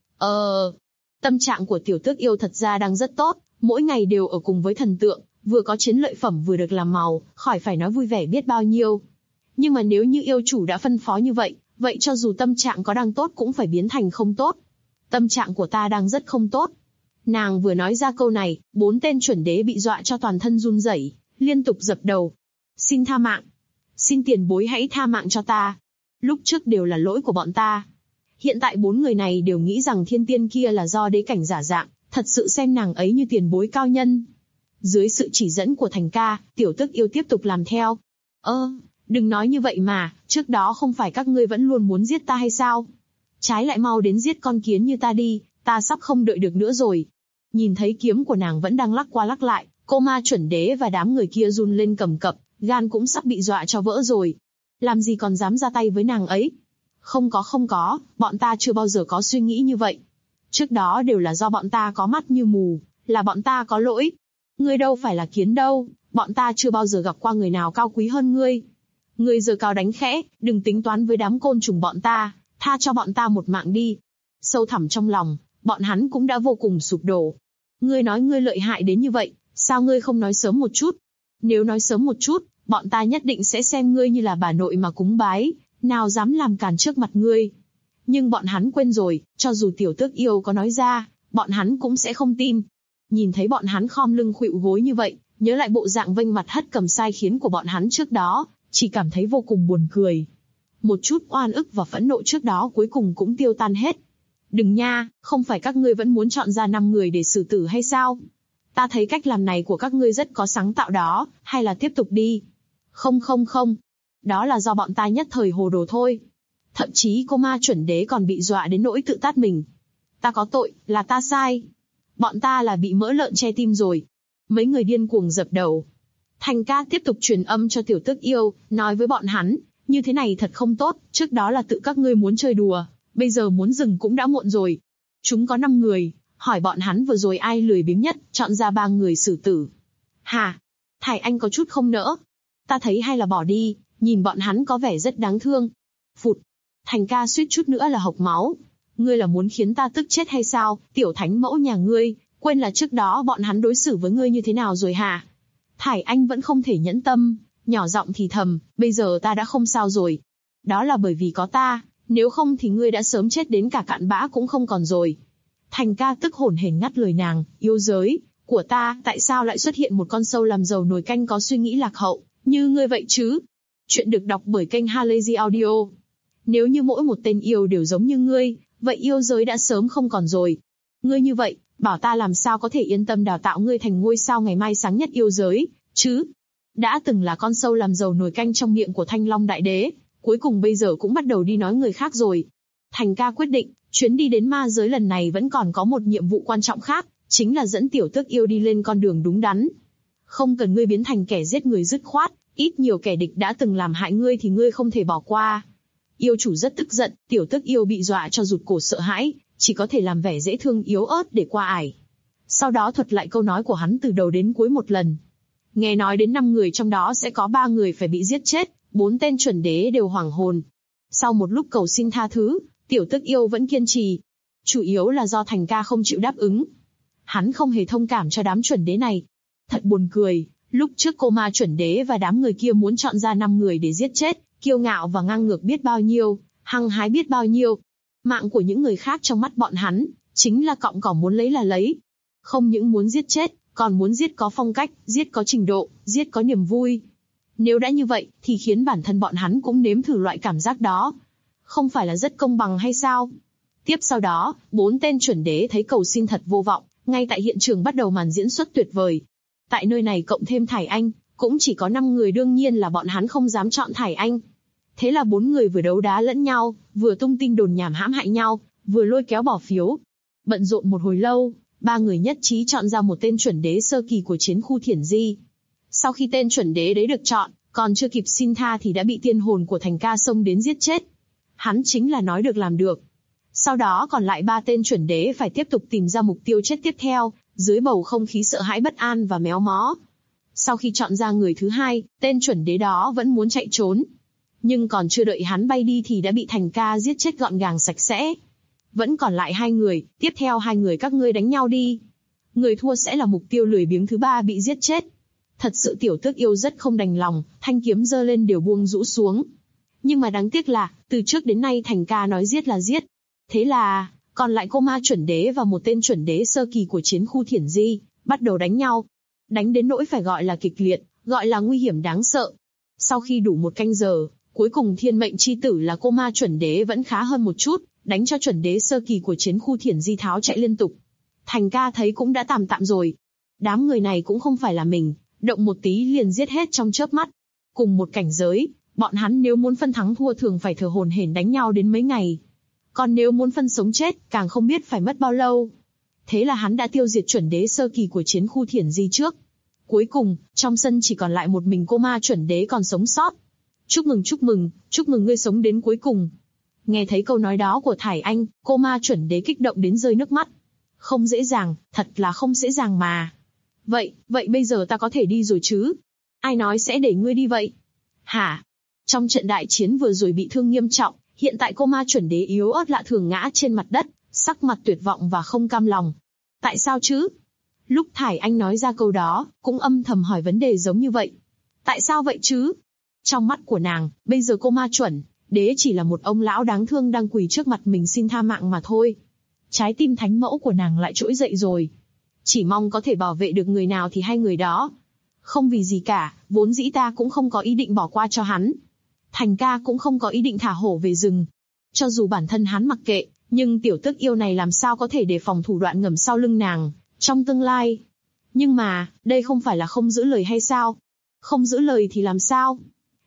Tâm trạng của tiểu tước yêu thật ra đang rất tốt, mỗi ngày đều ở cùng với thần tượng, vừa có chiến lợi phẩm vừa được làm màu, khỏi phải nói vui vẻ biết bao nhiêu. Nhưng mà nếu như yêu chủ đã phân phó như vậy, vậy cho dù tâm trạng có đang tốt cũng phải biến thành không tốt. Tâm trạng của ta đang rất không tốt. Nàng vừa nói ra câu này, 4 tên chuẩn đế bị dọa cho toàn thân run rẩy, liên tục dập đầu. Xin tha mạng. Xin tiền bối hãy tha mạng cho ta. Lúc trước đều là lỗi của bọn ta. Hiện tại 4 người này đều nghĩ rằng thiên tiên kia là do đế cảnh giả dạng, thật sự xem nàng ấy như tiền bối cao nhân. Dưới sự chỉ dẫn của Thành ca, tiểu tước yêu tiếp tục làm theo. Đừng nói như vậy mà, trước đó không phải các ngươi vẫn luôn muốn giết ta hay sao? Trái lại mau đến giết con kiến như ta đi, ta sắp không đợi được nữa rồi. Nhìn thấy kiếm của nàng vẫn đang lắc qua lắc lại, cô ma chuẩn đế và đám người kia run lên cầm cập, gan cũng sắp bị dọa cho vỡ rồi. Làm gì còn dám ra tay với nàng ấy? Không có, bọn ta chưa bao giờ có suy nghĩ như vậy. Trước đó đều là do bọn ta có mắt như mù, là bọn ta có lỗi. Ngươi đâu phải là kiến đâu, bọn ta chưa bao giờ gặp qua người nào cao quý hơn ngươi. Ngươi giơ cao đánh khẽ, đừng tính toán với đám côn trùng bọn ta, tha cho bọn ta một mạng đi. Sâu thẳm trong lòng, bọn hắn cũng đã vô cùng sụp đổ. Ngươi nói ngươi lợi hại đến như vậy, sao ngươi không nói sớm một chút? Nếu nói sớm một chút, bọn ta nhất định sẽ xem ngươi như là bà nội mà cúng bái, nào dám làm càn trước mặt ngươi. Nhưng bọn hắn quên rồi, cho dù tiểu tước yêu có nói ra, bọn hắn cũng sẽ không tin. Nhìn thấy bọn hắn khom lưng khuỵu gối như vậy, nhớ lại bộ dạng vênh mặt hất cầm sai khiến của bọn hắn trước đó, chỉ cảm thấy vô cùng buồn cười. Một chút oan ức và phẫn nộ trước đó cuối cùng cũng tiêu tan hết. Đừng nha, không phải các ngươi vẫn muốn chọn ra 5 người để xử tử hay sao? Ta thấy cách làm này của các ngươi rất có sáng tạo đó, hay là tiếp tục đi? Không. Đó là do bọn ta nhất thời hồ đồ thôi. Thậm chí cô ma chuẩn đế còn bị dọa đến nỗi tự tát mình. Ta có tội, là ta sai. Bọn ta là bị mỡ lợn che tim rồi. Mấy người điên cuồng dập đầu. Thành ca tiếp tục truyền âm cho tiểu tước yêu, nói với bọn hắn, như thế này thật không tốt, trước đó là tự các ngươi muốn chơi đùa, bây giờ muốn dừng cũng đã muộn rồi. Chúng có 5 người, hỏi bọn hắn vừa rồi ai lười biếng nhất, chọn ra 3 người xử tử. Hả? Thải Anh có chút không nỡ. Ta thấy hay là bỏ đi, nhìn bọn hắn có vẻ rất đáng thương. Phụt. Thành ca suýt chút nữa là hộc máu. Ngươi là muốn khiến ta tức chết hay sao, tiểu thánh mẫu nhà ngươi, quên là trước đó bọn hắn đối xử với ngươi như thế nào rồi hả? Thải Anh vẫn không thể nhẫn tâm, nhỏ giọng thì thầm, bây giờ ta đã không sao rồi. Đó là bởi vì có ta, nếu không thì ngươi đã sớm chết đến cả cặn bã cũng không còn rồi. Thành ca tức hổn hển ngắt lời nàng, yêu giới của ta, tại sao lại xuất hiện một con sâu làm dầu nồi canh có suy nghĩ lạc hậu, như ngươi vậy chứ? Chuyện được đọc bởi kênh Halazy Audio. Nếu như mỗi một tên yêu đều giống như ngươi, vậy yêu giới đã sớm không còn rồi. Ngươi như vậy, bảo ta làm sao có thể yên tâm đào tạo ngươi thành ngôi sao ngày mai sáng nhất yêu giới, chứ? Đã từng là con sâu làm dầu nồi canh trong miệng của Thanh Long Đại Đế, cuối cùng bây giờ cũng bắt đầu đi nói người khác rồi. Thành ca quyết định, chuyến đi đến ma giới lần này vẫn còn có một nhiệm vụ quan trọng khác, chính là dẫn tiểu tước yêu đi lên con đường đúng đắn. Không cần ngươi biến thành kẻ giết người dứt khoát, ít nhiều kẻ địch đã từng làm hại ngươi thì ngươi không thể bỏ qua. Yêu chủ rất tức giận, tiểu tước yêu bị dọa cho rụt cổ sợ hãi, chỉ có thể làm vẻ dễ thương yếu ớt để qua ải. Sau đó thuật lại câu nói của hắn từ đầu đến cuối một lần. Nghe nói đến 5 người trong đó sẽ có 3 người phải bị giết chết, 4 tên chuẩn đế đều hoảng hồn. Sau một lúc cầu xin tha thứ, tiểu tước yêu vẫn kiên trì. Chủ yếu là do Thành ca không chịu đáp ứng. Hắn không hề thông cảm cho đám chuẩn đế này. Thật buồn cười, lúc trước cô ma chuẩn đế và đám người kia muốn chọn ra 5 người để giết chết, kiêu ngạo và ngang ngược biết bao nhiêu, hăng hái biết bao nhiêu. Mạng của những người khác trong mắt bọn hắn, chính là cọng cỏ muốn lấy là lấy. Không những muốn giết chết, còn muốn giết có phong cách, giết có trình độ, giết có niềm vui. Nếu đã như vậy, thì khiến bản thân bọn hắn cũng nếm thử loại cảm giác đó. Không phải là rất công bằng hay sao? Tiếp sau đó, 4 tên chuẩn đế thấy cầu xin thật vô vọng, ngay tại hiện trường bắt đầu màn diễn xuất tuyệt vời. Tại nơi này cộng thêm Thải Anh, cũng chỉ có 5 người, đương nhiên là bọn hắn không dám chọn Thải Anh. Thế là 4 người vừa đấu đá lẫn nhau, vừa tung tin đồn nhảm hãm hại nhau, vừa lôi kéo bỏ phiếu. Bận rộn một hồi lâu, 3 người nhất trí chọn ra một tên chuẩn đế sơ kỳ của chiến khu Thiển Di. Sau khi tên chuẩn đế đấy được chọn, còn chưa kịp xin tha thì đã bị tiên hồn của Thành ca xông đến giết chết. Hắn chính là nói được làm được. Sau đó còn lại 3 tên chuẩn đế phải tiếp tục tìm ra mục tiêu chết tiếp theo, dưới bầu không khí sợ hãi bất an và méo mó. Sau khi chọn ra người thứ 2, tên chuẩn đế đó vẫn muốn chạy trốn. Nhưng còn chưa đợi hắn bay đi thì đã bị Thành ca giết chết gọn gàng sạch sẽ. Vẫn còn lại 2 người, tiếp theo 2 người các ngươi đánh nhau đi. Người thua sẽ là mục tiêu lười biếng thứ 3 bị giết chết. Thật sự tiểu tước yêu rất không đành lòng, thanh kiếm giơ lên đều buông rũ xuống. Nhưng mà đáng tiếc là, từ trước đến nay Thành ca nói giết là giết. Thế là, còn lại cô ma chuẩn đế và một tên chuẩn đế sơ kỳ của chiến khu Thiển Di, bắt đầu đánh nhau. Đánh đến nỗi phải gọi là kịch liệt, gọi là nguy hiểm đáng sợ. Sau khi đủ 1 canh giờ, cuối cùng thiên mệnh chi tử là cô ma chuẩn đế vẫn khá hơn một chút, đánh cho chuẩn đế sơ kỳ của chiến khu Thiển Di tháo chạy liên tục. Thành ca thấy cũng đã tạm tạm rồi. Đám người này cũng không phải là mình, động một tí liền giết hết trong chớp mắt. Cùng một cảnh giới, bọn hắn nếu muốn phân thắng thua thường phải thở hổn hển đánh nhau đến mấy ngày. Còn nếu muốn phân sống chết, càng không biết phải mất bao lâu. Thế là hắn đã tiêu diệt chuẩn đế sơ kỳ của chiến khu Thiển Di trước. Cuối cùng, trong sân chỉ còn lại một mình cô ma chuẩn đế còn sống sót. Chúc mừng ngươi sống đến cuối cùng. Nghe thấy câu nói đó của Thải Anh, cô ma chuẩn đế kích động đến rơi nước mắt. Không dễ dàng, thật là không dễ dàng mà. Vậy bây giờ ta có thể đi rồi chứ? Ai nói sẽ để ngươi đi vậy? Hả? Trong trận đại chiến vừa rồi bị thương nghiêm trọng, hiện tại cô ma chuẩn đế yếu ớt lạ thường ngã trên mặt đất, sắc mặt tuyệt vọng và không cam lòng. Tại sao chứ? Lúc Thải Anh nói ra câu đó, cũng âm thầm hỏi vấn đề giống như vậy. Tại sao vậy chứ? Trong mắt của nàng, bây giờ cô ma chuẩn đế chỉ là một ông lão đáng thương đang quỳ trước mặt mình xin tha mạng mà thôi. Trái tim thánh mẫu của nàng lại trỗi dậy rồi. Chỉ mong có thể bảo vệ được người nào thì hay người đó. Không vì gì cả, vốn dĩ ta cũng không có ý định bỏ qua cho hắn. Thành ca cũng không có ý định thả hổ về rừng. Cho dù bản thân hắn mặc kệ, nhưng tiểu tước yêu này làm sao có thể đề phòng thủ đoạn ngầm sau lưng nàng, trong tương lai. Nhưng mà, đây không phải là không giữ lời hay sao? Không giữ lời thì làm sao?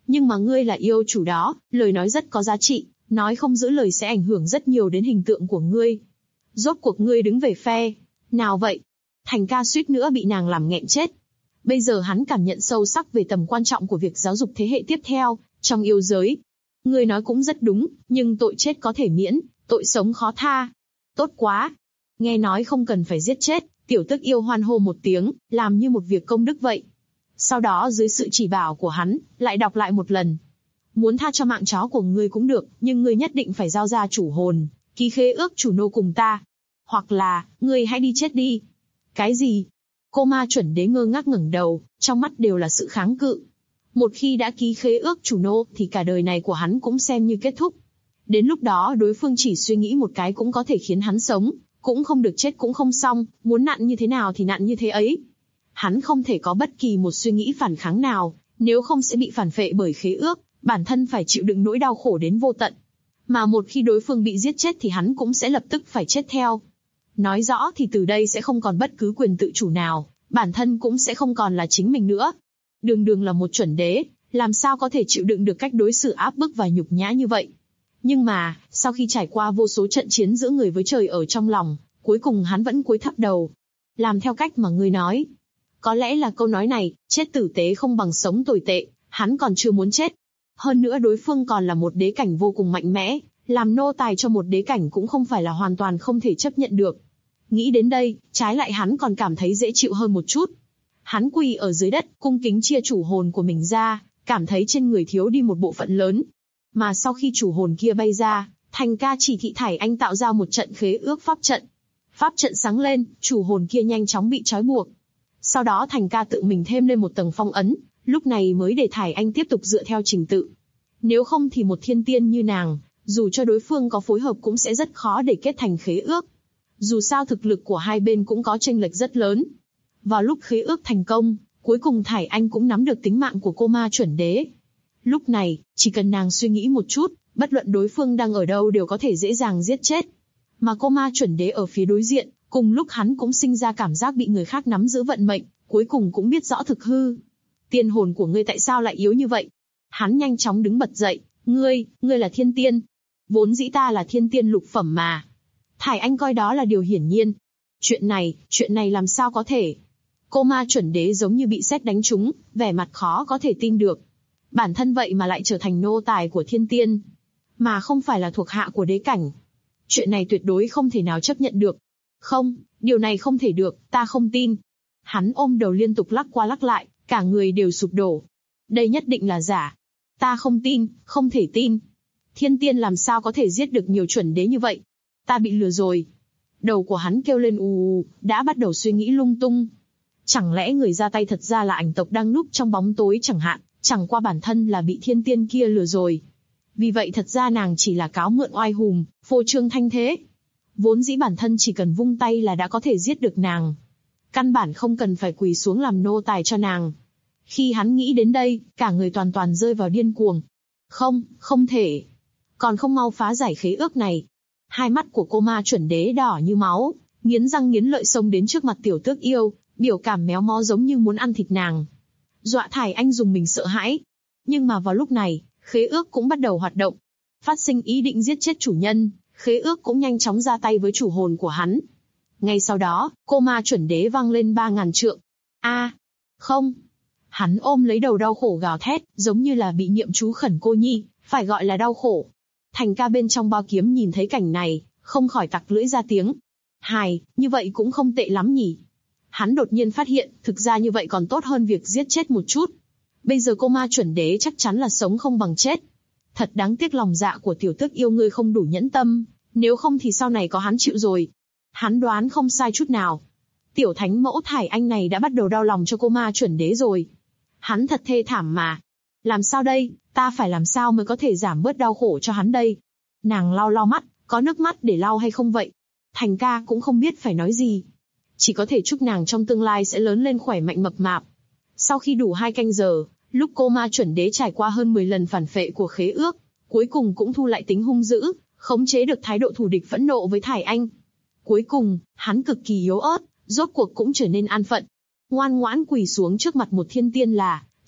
Nhưng mà ngươi là yêu chủ đó, lời nói rất có giá trị, nói không giữ lời sẽ ảnh hưởng rất nhiều đến hình tượng của ngươi. Rốt cuộc ngươi đứng về phe nào vậy? Thành ca suýt nữa bị nàng làm nghẹn chết. Bây giờ hắn cảm nhận sâu sắc về tầm quan trọng của việc giáo dục thế hệ tiếp theo trong yêu giới. Ngươi nói cũng rất đúng, nhưng tội chết có thể miễn, tội sống khó tha. Tốt quá! Nghe nói không cần phải giết chết, tiểu tức yêu hoan hô một tiếng, làm như một việc công đức vậy. Sau đó dưới sự chỉ bảo của hắn, lại đọc lại một lần. Muốn tha cho mạng chó của ngươi cũng được, nhưng ngươi nhất định phải giao ra chủ hồn, ký khế ước chủ nô cùng ta. Hoặc là, ngươi hãy đi chết đi. Cái gì? Cô ma chuẩn đế ngơ ngác ngẩng đầu, trong mắt đều là sự kháng cự. Một khi đã ký khế ước chủ nô, thì cả đời này của hắn cũng xem như kết thúc. Đến lúc đó đối phương chỉ suy nghĩ một cái cũng có thể khiến hắn sống, cũng không được chết cũng không xong, muốn nặn như thế nào thì nặn như thế ấy. Hắn không thể có bất kỳ một suy nghĩ phản kháng nào, nếu không sẽ bị phản phệ bởi khế ước, bản thân phải chịu đựng nỗi đau khổ đến vô tận. Mà một khi đối phương bị giết chết thì hắn cũng sẽ lập tức phải chết theo. Nói rõ thì từ đây sẽ không còn bất cứ quyền tự chủ nào, bản thân cũng sẽ không còn là chính mình nữa. Đường đường là một chuẩn đế, làm sao có thể chịu đựng được cách đối xử áp bức và nhục nhã như vậy. Nhưng mà, sau khi trải qua vô số trận chiến giữa người với trời ở trong lòng, cuối cùng hắn vẫn cúi thấp đầu. Làm theo cách mà ngươi nói. Có lẽ là câu nói này, chết tử tế không bằng sống tồi tệ, hắn còn chưa muốn chết. Hơn nữa đối phương còn là một đế cảnh vô cùng mạnh mẽ, làm nô tài cho một đế cảnh cũng không phải là hoàn toàn không thể chấp nhận được. Nghĩ đến đây, trái lại hắn còn cảm thấy dễ chịu hơn một chút. Hắn quỳ ở dưới đất, cung kính chia chủ hồn của mình ra, cảm thấy trên người thiếu đi một bộ phận lớn. Mà sau khi chủ hồn kia bay ra, Thành ca chỉ thị Thải Anh tạo ra một trận khế ước pháp trận. Pháp trận sáng lên, chủ hồn kia nhanh chóng bị trói buộc. Sau đó Thành ca tự mình thêm lên một tầng phong ấn, lúc này mới để Thải Anh tiếp tục dựa theo trình tự. Nếu không thì một thiên tiên như nàng, dù cho đối phương có phối hợp cũng sẽ rất khó để kết thành khế ước. Dù sao thực lực của hai bên cũng có chênh lệch rất lớn. Vào lúc khế ước thành công, cuối cùng Thải Anh cũng nắm được tính mạng của cô ma chuẩn đế. Lúc này, chỉ cần nàng suy nghĩ một chút, bất luận đối phương đang ở đâu đều có thể dễ dàng giết chết. Mà cô ma chuẩn đế ở phía đối diện, cùng lúc hắn cũng sinh ra cảm giác bị người khác nắm giữ vận mệnh, cuối cùng cũng biết rõ thực hư. Tiên hồn của ngươi tại sao lại yếu như vậy? Hắn nhanh chóng đứng bật dậy, ngươi là thiên tiên. Vốn dĩ ta là thiên tiên lục phẩm mà. Thải Anh coi đó là điều hiển nhiên. Chuyện này làm sao có thể? Cô ma chuẩn đế giống như bị sét đánh trúng, vẻ mặt khó có thể tin được. Bản thân vậy mà lại trở thành nô tài của thiên tiên, mà không phải là thuộc hạ của đế cảnh. Chuyện này tuyệt đối không thể nào chấp nhận được. Không, điều này không thể được, ta không tin. Hắn ôm đầu liên tục lắc qua lắc lại, cả người đều sụp đổ. Đây nhất định là giả. Ta không tin, không thể tin. Thiên tiên làm sao có thể giết được nhiều chuẩn đế như vậy? Ta bị lừa rồi. Đầu của hắn kêu lên ù, đã bắt đầu suy nghĩ lung tung. Chẳng lẽ người ra tay thật ra là ảnh tộc đang núp trong bóng tối chẳng hạn, chẳng qua bản thân là bị thiên tiên kia lừa rồi. Vì vậy thật ra nàng chỉ là cáo mượn oai hùng, phô trương thanh thế. Vốn dĩ bản thân chỉ cần vung tay là đã có thể giết được nàng. Căn bản không cần phải quỳ xuống làm nô tài cho nàng. Khi hắn nghĩ đến đây, cả người toàn rơi vào điên cuồng. Không thể. Còn không mau phá giải khế ước này. Hai mắt của cô ma chuẩn đế đỏ như máu, nghiến răng nghiến lợi xông đến trước mặt tiểu tước yêu, biểu cảm méo mó giống như muốn ăn thịt nàng. Dọa Thải Anh dùng mình sợ hãi. Nhưng mà vào lúc này, khế ước cũng bắt đầu hoạt động. Phát sinh ý định giết chết chủ nhân, khế ước cũng nhanh chóng ra tay với chủ hồn của hắn. Ngay sau đó, cô ma chuẩn đế vang lên 3000 trượng. Không. Hắn ôm lấy đầu đau khổ gào thét, giống như là bị niệm chú khẩn cô nhi, phải gọi là đau khổ. Thành ca bên trong bao kiếm nhìn thấy cảnh này, không khỏi tặc lưỡi ra tiếng. Hài, như vậy cũng không tệ lắm nhỉ. Hắn đột nhiên phát hiện, thực ra như vậy còn tốt hơn việc giết chết một chút. Bây giờ cô ma chuẩn đế chắc chắn là sống không bằng chết. Thật đáng tiếc lòng dạ của tiểu tước yêu ngươi không đủ nhẫn tâm, nếu không thì sau này có hắn chịu rồi. Hắn đoán không sai chút nào. Tiểu thánh mẫu Thải Anh này đã bắt đầu đau lòng cho cô ma chuẩn đế rồi. Hắn thật thê thảm mà. Làm sao đây, ta phải làm sao mới có thể giảm bớt đau khổ cho hắn đây? Nàng lau mắt, có nước mắt để lau hay không vậy? Thành ca cũng không biết phải nói gì. Chỉ có thể chúc nàng trong tương lai sẽ lớn lên khỏe mạnh mập mạp. Sau khi đủ 2 canh giờ, lúc cô ma chuẩn đế trải qua hơn 10 lần phản phệ của khế ước, cuối cùng cũng thu lại tính hung dữ, khống chế được thái độ thù địch phẫn nộ với Thải Anh. Cuối cùng, hắn cực kỳ yếu ớt, rốt cuộc cũng trở nên an phận. Ngoan ngoãn quỳ xuống trước mặt một thiên tiên là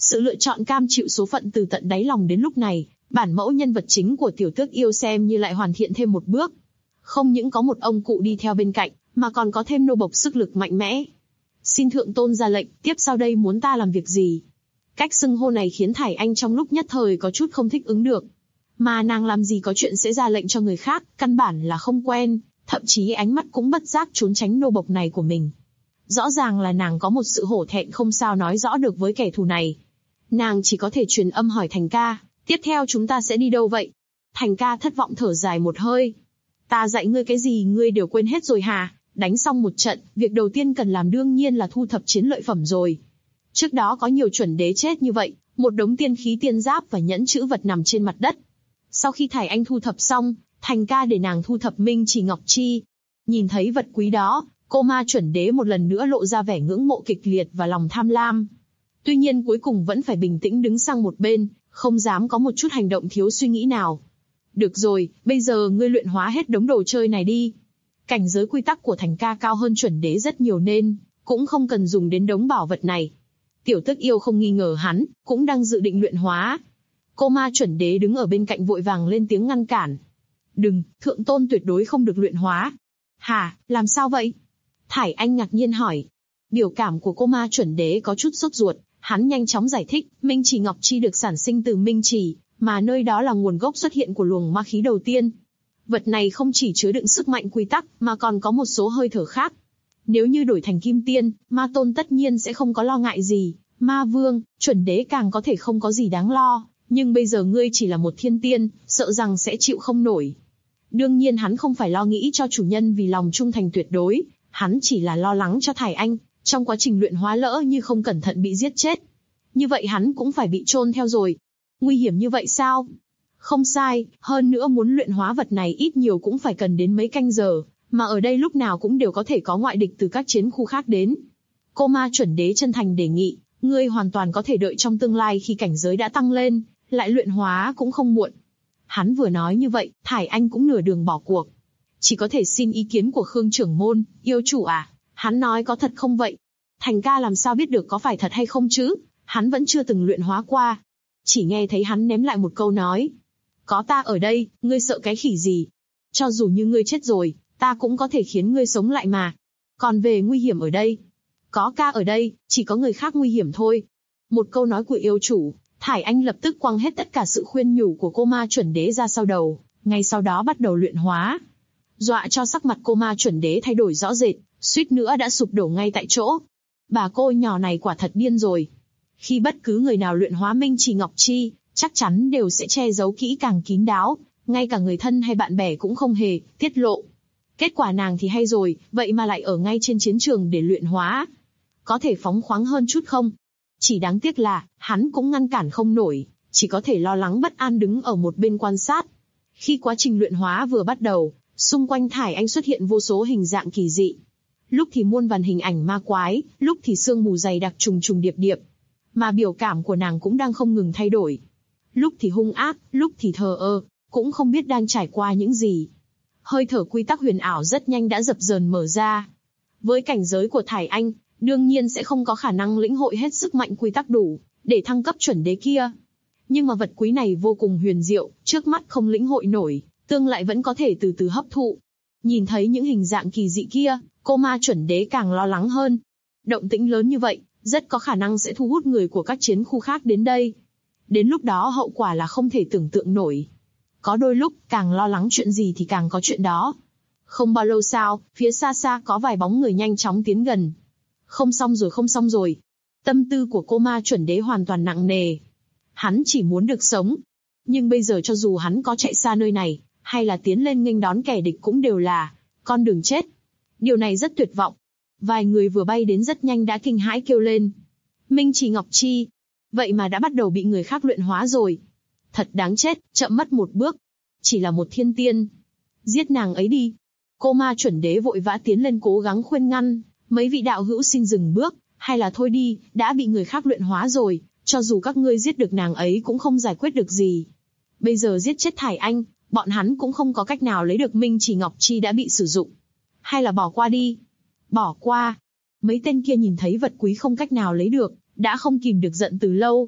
Sự lựa chọn cam chịu số phận từ tận đáy lòng đến lúc này, bản mẫu nhân vật chính của tiểu tước yêu xem như lại hoàn thiện thêm một bước. Không những có một ông cụ đi theo bên cạnh, mà còn có thêm nô bộc sức lực mạnh mẽ. Xin thượng tôn ra lệnh, tiếp sau đây muốn ta làm việc gì? Cách xưng hô này khiến Thải Anh trong lúc nhất thời có chút không thích ứng được. Mà nàng làm gì có chuyện sẽ ra lệnh cho người khác, căn bản là không quen, thậm chí ánh mắt cũng bất giác trốn tránh nô bộc này của mình. Rõ ràng là nàng có một sự hổ thẹn không sao nói rõ được với kẻ thù này. Nàng chỉ có thể truyền âm hỏi Thành ca, tiếp theo chúng ta sẽ đi đâu vậy? Thành ca thất vọng thở dài một hơi. Ta dạy ngươi cái gì ngươi đều quên hết rồi hả? Đánh xong một trận, việc đầu tiên cần làm đương nhiên là thu thập chiến lợi phẩm rồi. Trước đó có nhiều chuẩn đế chết như vậy, một đống tiên khí tiên giáp và nhẫn chữ vật nằm trên mặt đất. Sau khi Thải Anh thu thập xong, Thành ca để nàng thu thập minh chỉ ngọc chi. Nhìn thấy vật quý đó, cô ma chuẩn đế một lần nữa lộ ra vẻ ngưỡng mộ kịch liệt và lòng tham lam. Tuy nhiên cuối cùng vẫn phải bình tĩnh đứng sang một bên, không dám có một chút hành động thiếu suy nghĩ nào. Được rồi, bây giờ ngươi luyện hóa hết đống đồ chơi này đi. Cảnh giới quy tắc của Thành ca cao hơn chuẩn đế rất nhiều nên cũng không cần dùng đến đống bảo vật này. Tiểu tước yêu không nghi ngờ hắn, cũng đang dự định luyện hóa. Cô ma chuẩn đế đứng ở bên cạnh vội vàng lên tiếng ngăn cản. Đừng, thượng tôn tuyệt đối không được luyện hóa. Hả, làm sao vậy? Thải Anh ngạc nhiên hỏi. Biểu cảm của cô ma chuẩn đế có chút sốt ruột, hắn nhanh chóng giải thích, minh chỉ ngọc chi được sản sinh từ minh chỉ, mà nơi đó là nguồn gốc xuất hiện của luồng ma khí đầu tiên. Vật này không chỉ chứa đựng sức mạnh quy tắc, mà còn có một số hơi thở khác. Nếu như đổi thành kim tiên, ma tôn tất nhiên sẽ không có lo ngại gì, ma vương, chuẩn đế càng có thể không có gì đáng lo, nhưng bây giờ ngươi chỉ là một thiên tiên, sợ rằng sẽ chịu không nổi. Đương nhiên hắn không phải lo nghĩ cho chủ nhân vì lòng trung thành tuyệt đối, hắn chỉ là lo lắng cho Thải Anh, trong quá trình luyện hóa lỡ như không cẩn thận bị giết chết. Như vậy hắn cũng phải bị chôn theo rồi. Nguy hiểm như vậy sao? Không sai, hơn nữa muốn luyện hóa vật này ít nhiều cũng phải cần đến mấy canh giờ, mà ở đây lúc nào cũng đều có thể có ngoại địch từ các chiến khu khác đến. Cô ma chuẩn đế chân thành đề nghị, ngươi hoàn toàn có thể đợi trong tương lai khi cảnh giới đã tăng lên, lại luyện hóa cũng không muộn. Hắn vừa nói như vậy, Thải Anh cũng nửa đường bỏ cuộc. Chỉ có thể xin ý kiến của Khương trưởng môn, yêu chủ à, hắn nói có thật không vậy? Thành ca làm sao biết được có phải thật hay không chứ, hắn vẫn chưa từng luyện hóa qua. Chỉ nghe thấy hắn ném lại một câu nói. Có ta ở đây, ngươi sợ cái khỉ gì? Cho dù như ngươi chết rồi, ta cũng có thể khiến ngươi sống lại mà. Còn về nguy hiểm ở đây, có ca ở đây, chỉ có người khác nguy hiểm thôi. Một câu nói của yêu chủ, Thải Anh lập tức quăng hết tất cả sự khuyên nhủ của cô ma chuẩn đế ra sau đầu, ngay sau đó bắt đầu luyện hóa. Dọa cho sắc mặt cô ma chuẩn đế thay đổi rõ rệt, suýt nữa đã sụp đổ ngay tại chỗ. Bà cô nhỏ này quả thật điên rồi. Khi bất cứ người nào luyện hóa minh chỉ ngọc chi, chắc chắn đều sẽ che giấu kỹ càng kín đáo, ngay cả người thân hay bạn bè cũng không hề tiết lộ. Kết quả nàng thì hay rồi, vậy mà lại ở ngay trên chiến trường để luyện hóa. Có thể phóng khoáng hơn chút không? Chỉ đáng tiếc là, hắn cũng ngăn cản không nổi, chỉ có thể lo lắng bất an đứng ở một bên quan sát. Khi quá trình luyện hóa vừa bắt đầu, xung quanh Thải Anh xuất hiện vô số hình dạng kỳ dị. Lúc thì muôn vàn hình ảnh ma quái, lúc thì sương mù dày đặc trùng trùng điệp điệp. Mà biểu cảm của nàng cũng đang không ngừng thay đổi. Lúc thì hung ác, lúc thì thờ ơ, cũng không biết đang trải qua những gì. Hơi thở quy tắc huyền ảo rất nhanh đã dập dờn mở ra. Với cảnh giới của Thải Anh, đương nhiên sẽ không có khả năng lĩnh hội hết sức mạnh quy tắc đủ để thăng cấp chuẩn đế kia. Nhưng mà vật quý này vô cùng huyền diệu, trước mắt không lĩnh hội nổi, tương lại vẫn có thể từ từ hấp thụ. Nhìn thấy những hình dạng kỳ dị kia, cô ma chuẩn đế càng lo lắng hơn. Động tĩnh lớn như vậy, rất có khả năng sẽ thu hút người của các chiến khu khác đến đây. Đến lúc đó hậu quả là không thể tưởng tượng nổi. Có đôi lúc, càng lo lắng chuyện gì thì càng có chuyện đó. Không bao lâu sau, phía xa xa có vài bóng người nhanh chóng tiến gần. Không xong rồi, không xong rồi. Tâm tư của cô ma chuẩn đế hoàn toàn nặng nề. Hắn chỉ muốn được sống. Nhưng bây giờ cho dù hắn có chạy xa nơi này, hay là tiến lên nghênh đón kẻ địch cũng đều là con đường chết. Điều này rất tuyệt vọng. Vài người vừa bay đến rất nhanh đã kinh hãi kêu lên. Minh chỉ ngọc chi. Vậy mà đã bắt đầu bị người khác luyện hóa rồi. Thật đáng chết, chậm mất một bước. Chỉ là một thiên tiên. Giết nàng ấy đi. Cô ma chuẩn đế vội vã tiến lên cố gắng khuyên ngăn. Mấy vị đạo hữu xin dừng bước, hay là thôi đi, đã bị người khác luyện hóa rồi. Cho dù các ngươi giết được nàng ấy cũng không giải quyết được gì. Bây giờ giết chết Thải Anh, bọn hắn cũng không có cách nào lấy được minh chỉ ngọc chi đã bị sử dụng. Hay là bỏ qua đi. Bỏ qua. Mấy tên kia nhìn thấy vật quý không cách nào lấy được, đã không kìm được giận từ lâu,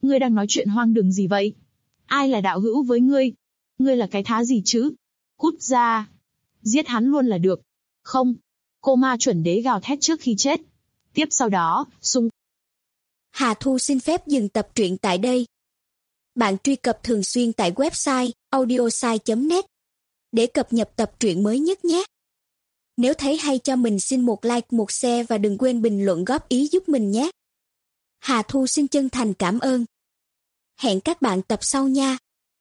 Ngươi đang nói chuyện hoang đường gì vậy? Ai là đạo hữu với ngươi? Ngươi là cái thá gì chứ? Cút ra! Giết hắn luôn là được. Không! Cô ma chuẩn đế gào thét trước khi chết. Tiếp sau đó, Hà Thu xin phép dừng tập truyện tại đây. Bạn truy cập thường xuyên tại website audiosai.net để cập nhật tập truyện mới nhất nhé. Nếu thấy hay cho mình xin một like, một share và đừng quên bình luận góp ý giúp mình nhé. Hà Thu xin chân thành cảm ơn. Hẹn các bạn tập sau nha.